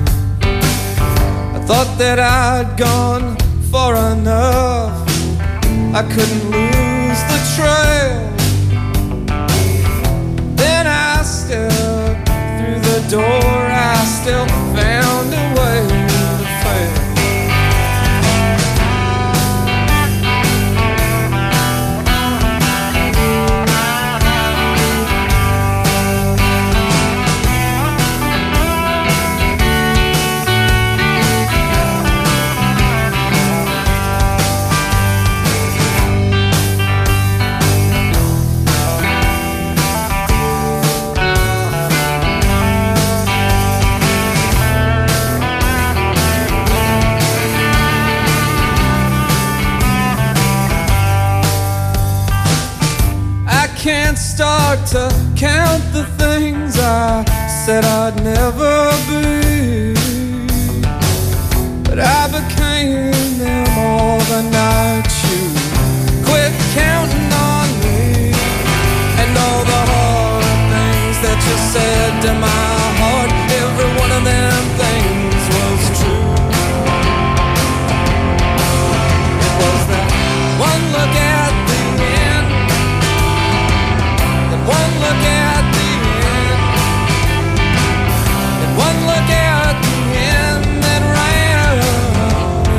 I thought that I'd gone far enough, I couldn't lose the trail. Then I stepped through the door, I still found a way to fail. Can't start to count the things I said I'd never be, but I became them all the night you quit counting on me, and all the hard things that you said to my heart, every one of them things was true. It was that one look at the end, one look at the end, and one look at the end that ran around.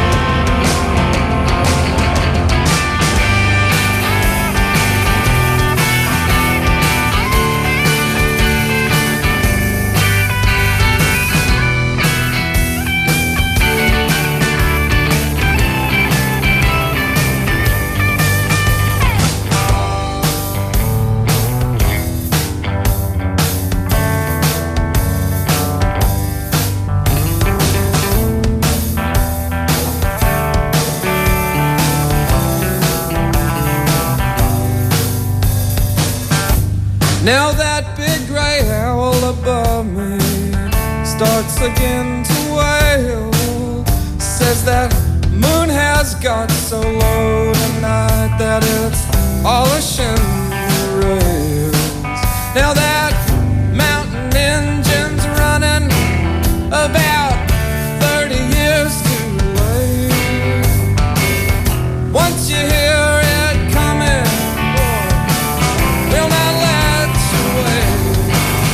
Now that big gray owl above me starts again to wail, says that moon has got so low tonight that it's polishing the rails. Now that mountain engine's running about thirty years too late. Once you hear it coming, boy, will not let you wait.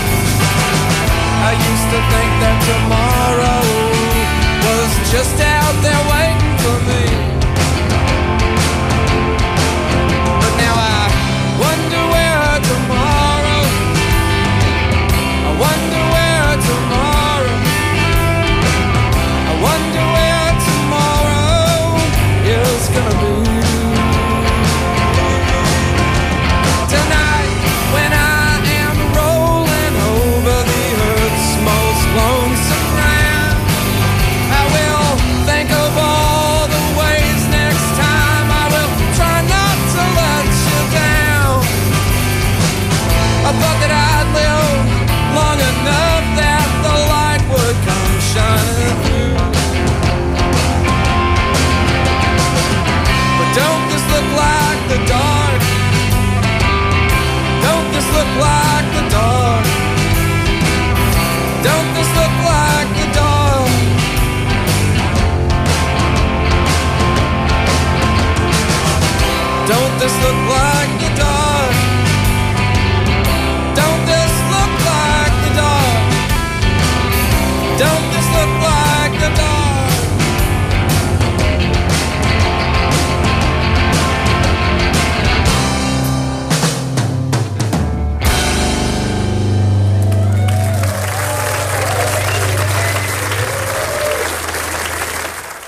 I used to think that tomorrow was just out there waiting for me, but now I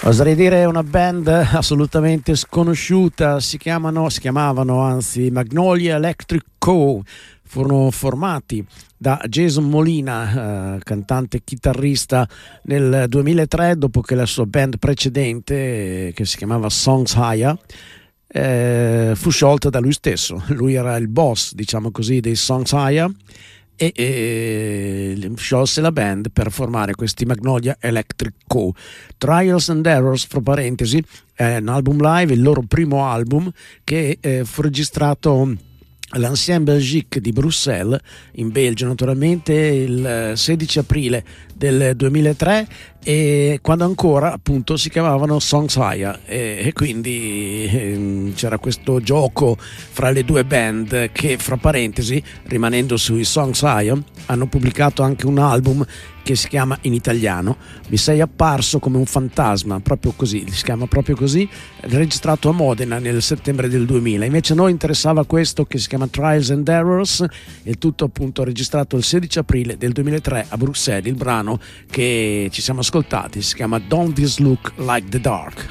Oserei dire una band assolutamente sconosciuta, si chiamano, si chiamavano anzi Magnolia Electric Co. Furono formati da Jason Molina, eh, cantante e chitarrista, nel duemilatré, dopo che la sua band precedente, eh, che si chiamava Songs Higher, eh, fu sciolta da lui stesso. Lui era il boss, diciamo così, dei Songs Higher, e, e sciolse la band per formare questi Magnolia Electric Co. Trials and Errors, fra parentesi, è un album live, il loro primo album, che eh, fu registrato all'Ancien Belgique di Bruxelles, in Belgio naturalmente, il sedici aprile del duemilatré, e quando ancora appunto si chiamavano Songs Higher, e, e quindi eh, c'era questo gioco fra le due band che, fra parentesi, rimanendo sui Songs Higher, hanno pubblicato anche un album che si chiama in italiano Mi sei apparso come un fantasma, proprio così, si chiama proprio così, registrato a Modena nel settembre del duemila. Invece a noi interessava questo che si chiama Trials and Errors, il tutto appunto registrato il sedici aprile del duemilatré a Bruxelles. Il brano che ci siamo ascoltati si chiama Don't This Look Like the Dark.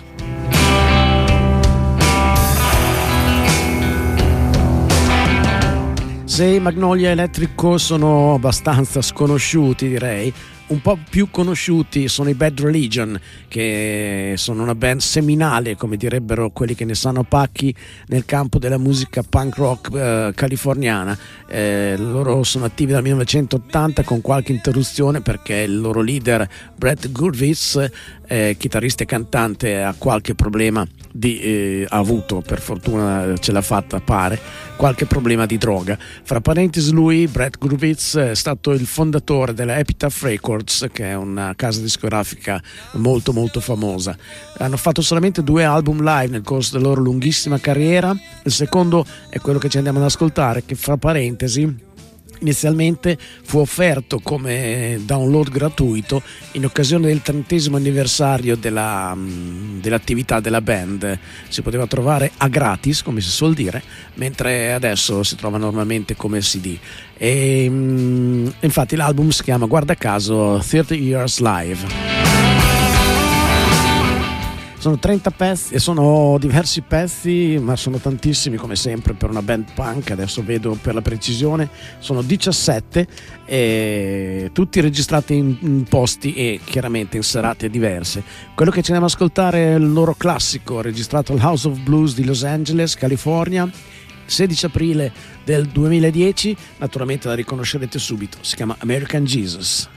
Se i Magnolia Electric Co sono abbastanza sconosciuti, direi, un po' più conosciuti sono i Bad Religion, che sono una band seminale, come direbbero quelli che ne sanno pacchi, nel campo della musica punk rock eh, californiana. Eh, loro sono attivi dal millenovecentottanta, con qualche interruzione perché il loro leader Brett Gurewitz, eh, chitarrista e cantante, ha qualche problema di, eh, ha avuto, per fortuna ce l'ha fatta, pare, qualche problema di droga. Fra parentesi, lui, Brett Gurewitz, è stato il fondatore della Epitaph Records, che è una casa discografica molto molto famosa. Hanno fatto solamente due album live nel corso della loro lunghissima carriera. Il secondo è quello che ci andiamo ad ascoltare, che, fra parentesi, inizialmente fu offerto come download gratuito in occasione del trentesimo anniversario della, dell'attività della band. Si poteva trovare a gratis, come si suol dire, mentre adesso si trova normalmente come C D. E infatti l'album si chiama, guarda caso, thirty years Live. Sono trenta pezzi e sono diversi pezzi, ma sono tantissimi come sempre per una band punk. Adesso vedo per la precisione, sono diciassette, e tutti registrati in, in posti e chiaramente in serate diverse. Quello che ci andiamo ad ascoltare è il loro classico, registrato al House of Blues di Los Angeles, California, sedici aprile del duemiladieci, naturalmente la riconoscerete subito, si chiama American Jesus.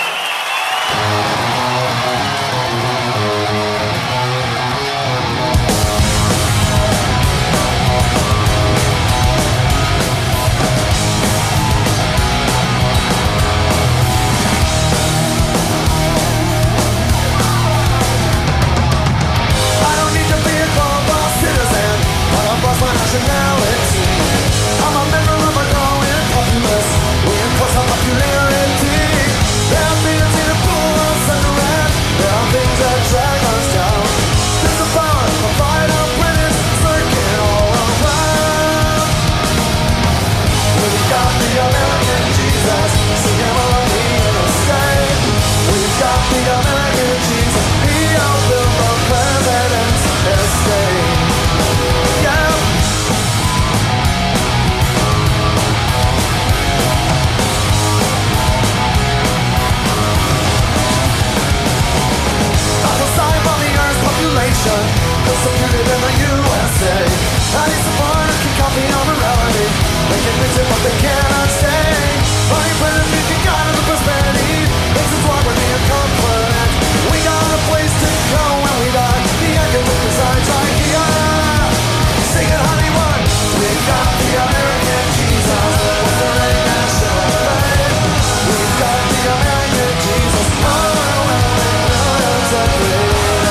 Persecuted in the U S A. I need some fun to keep copy on morality. They can fix it but they cannot stay. Money for the future, God of the prosperity. This is why we're being confident. We got a place to go when we die. The end of the designs like yeah. Sing it Hollywood. We've got the American Jesus. What's the name that shall play? We've got the American Jesus. Oh, well, well, well, it's a great.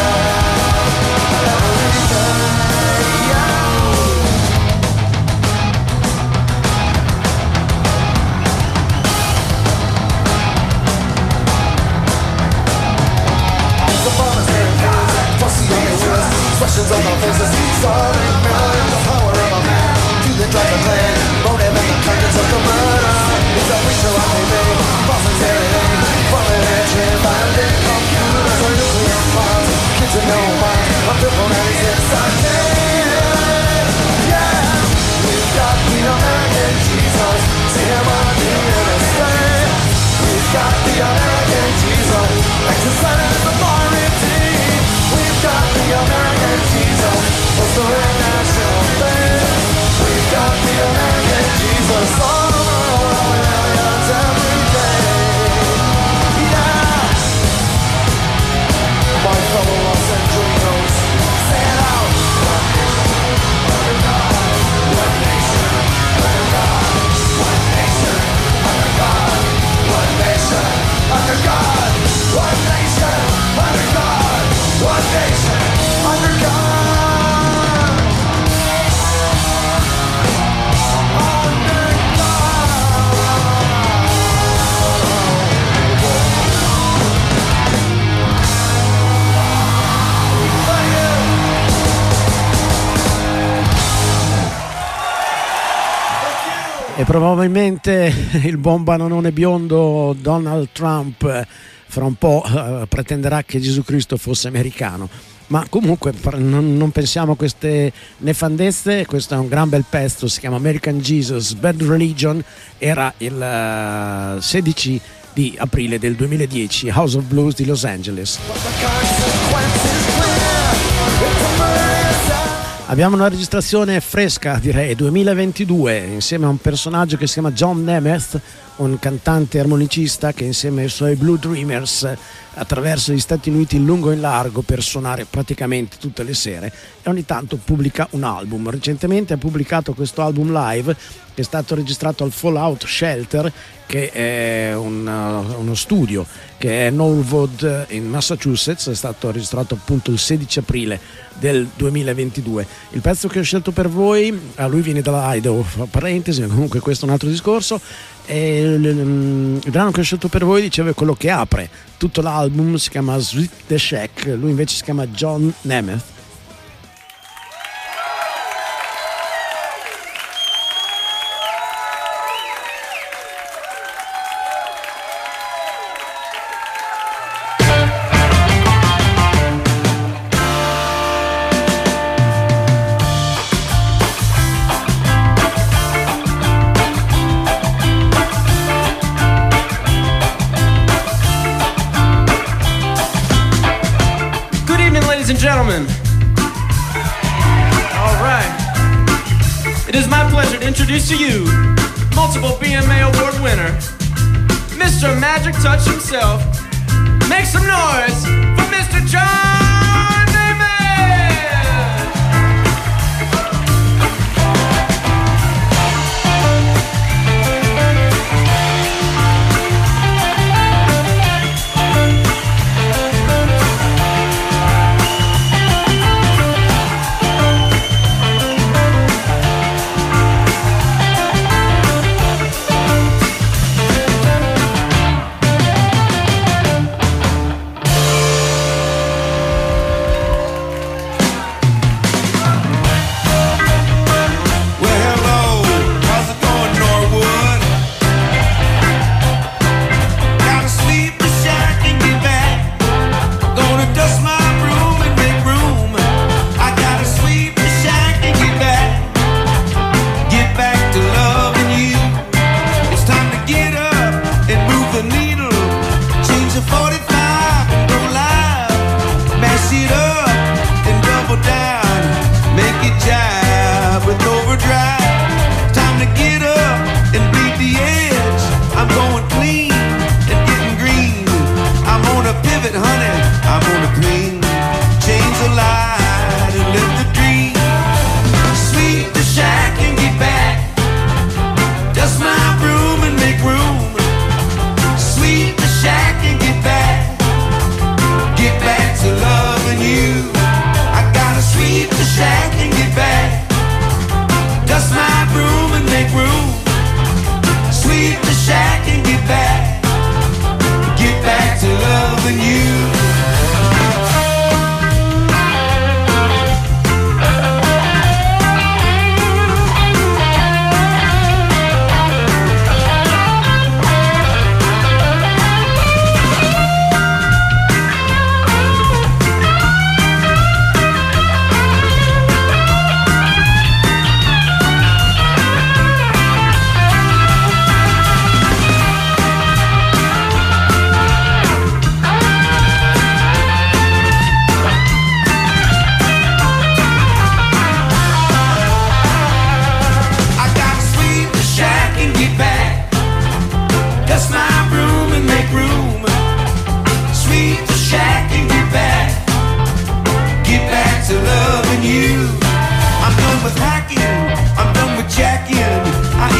Expressions on our faces, starting million, the power of a man. To the drive the plan, motive and the targets of the murder. It's a preacher on T V, voluntary, from an engine, violent computers or nuclear bombs. Kids in no got the American Jesus. Exercise the foreign team. We've got the American Jesus. What's the national thing? We've got the American Jesus. All over millions every day. Yeah. My fellow Los Angeles, say it out. One nation, under God. One nation, under God. One nation, under God. One nation, under God. One nation, under God. E probabilmente il buon bananone biondo Donald Trump fra un po' uh, pretenderà che Gesù Cristo fosse americano. Ma comunque non, non pensiamo a queste nefandezze. Questo è un gran bel pezzo, si chiama American Jesus, Bad Religion. Era il uh, sedici di aprile del duemiladieci, House of Blues di Los Angeles. Abbiamo una registrazione fresca, direi, duemilaventidue, insieme a un personaggio che si chiama John Nemeth, un cantante armonicista che insieme ai suoi Blue Dreamers attraversa gli Stati Uniti in lungo e in largo per suonare praticamente tutte le sere e ogni tanto pubblica un album. Recentemente ha pubblicato questo album live che è stato registrato al Fallout Shelter, che è un, uh, uno studio che è a Norwood in Massachusetts. È stato registrato appunto il sedici aprile del duemilaventidue. Il pezzo che ho scelto per voi, a lui viene dalla Idaho, fra parentesi, comunque questo è un altro discorso, e il, il, il brano che ho scelto per voi, dicevo, è quello che apre tutto l'album, si chiama Sweet the Shack, lui invece si chiama John Nemeth. Gentlemen, all right, it is my pleasure to introduce to you multiple B M A award winner, Mister Magic Touch himself. Make some noise for Mister John Nemeth!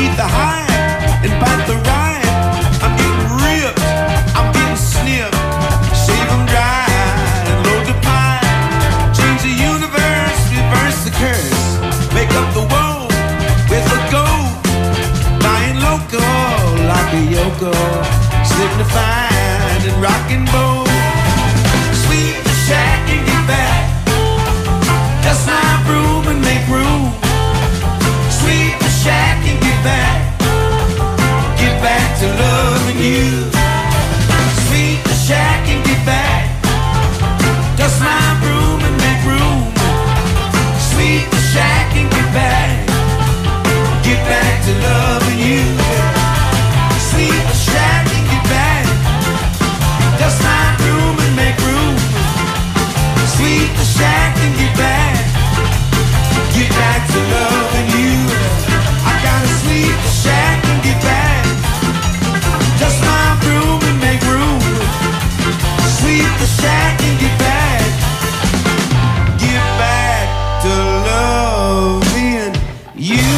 eat the high and bite the rind. I'm getting ripped, I'm getting snipped. Shave them dry and load the pie. Change the universe, reverse the curse. Make up the woe with a go. Lying loco like a Yoko. Signifying and rockin' bow. Sweep the shack and get back. Dust my broom and make room. Sweep the shack and get back. Get back to loving you. Sweep the shack and get back. Dust my broom and make room. Sweep the shack and get back. Get back to loving you. Sweep the shack and get back. Dust my broom and make room. Sweep the shack and get back. Get back to loving you. I gotta sweep the shack and get back. Dust my broom and make room. Sweep the shack and get back. Get back to loving you.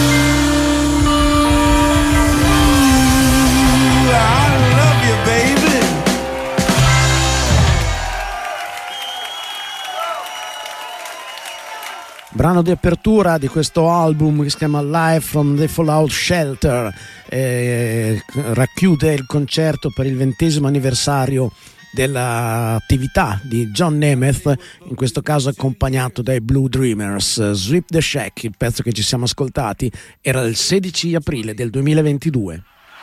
I love you, baby. Brano di apertura di questo album che si chiama Live from the Fallout Shelter, eh, racchiude il concerto per il ventesimo anniversario dell'attività di John Nemeth, in questo caso accompagnato dai Blue Dreamers. Sweep the Shack, il pezzo che ci siamo ascoltati, era il sedici aprile del duemilaventidue.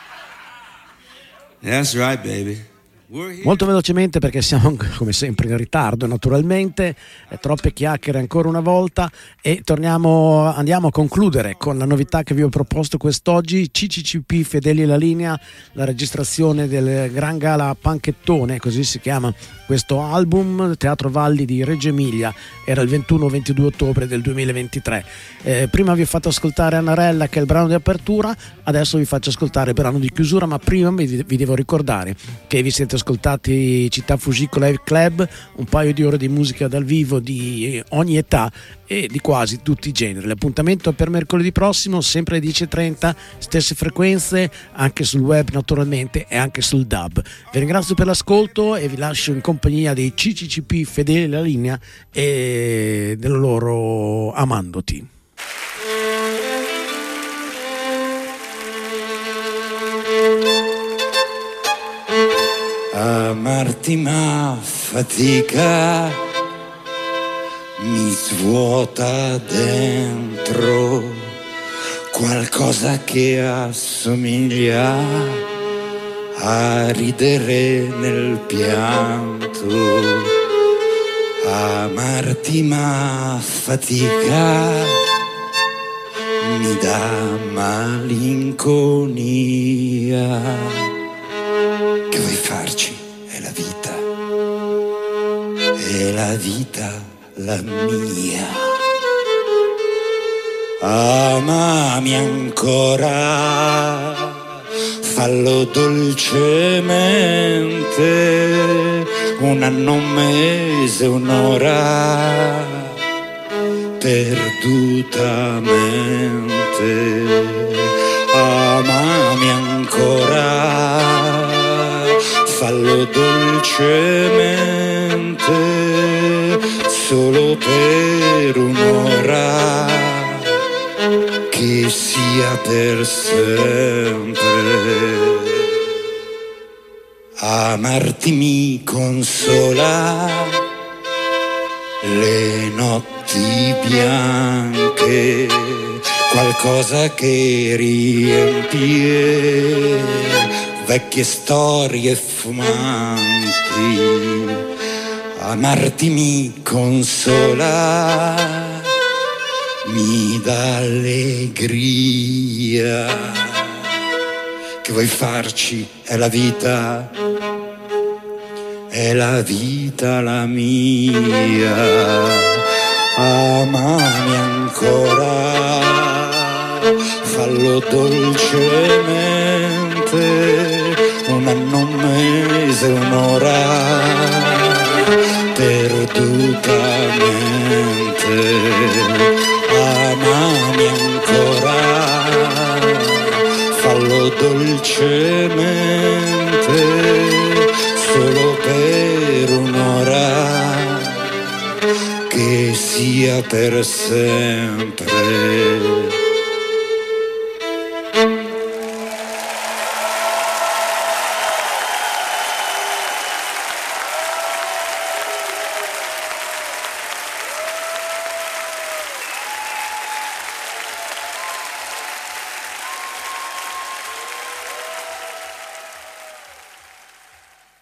That's right, baby. Molto velocemente, perché siamo come sempre in ritardo naturalmente, eh, troppe chiacchiere ancora una volta, e torniamo, andiamo a concludere con la novità che vi ho proposto quest'oggi. C C C P Fedeli alla linea, la registrazione del Gran Gala Panchettone, così si chiama questo album, Teatro Valli di Reggio Emilia, era il ventuno ventidue ottobre del duemilaventitré. Eh, prima vi ho fatto ascoltare Annarella, che è il brano di apertura, adesso vi faccio ascoltare il brano di chiusura, ma prima vi, vi devo ricordare che vi siete ascoltati Città Fujiko Live Club, un paio di ore di musica dal vivo di ogni età e di quasi tutti i generi. L'appuntamento è per mercoledì prossimo, sempre alle dieci e trenta, stesse frequenze, anche sul web naturalmente e anche sul D A B. Vi ringrazio per l'ascolto e vi lascio in compagnia dei C C C P Fedeli alla linea e del loro Amandoti. Amarti ma fatica, mi svuota dentro qualcosa che assomiglia a ridere nel pianto. Amarti ma fatica, mi dà malinconia. Che vuoi farci? È la vita, è la vita la mia. Amami ancora, fallo dolcemente, un anno, un mese, un'ora, perdutamente. Amami ancora, fallo dolcemente, solo per un'ora, che sia per sempre. Amarti mi consola, le notti bianche, qualcosa che riempie vecchie storie fumanti. Amarti mi consola, mi dà allegria. Che vuoi farci? È la vita, è la vita la mia. Amami ancora, fallo dolcemente, un anno, un mese, un'ora, perdutamente. Amami ancora, dolcemente solo per un'ora, che sia per sempre.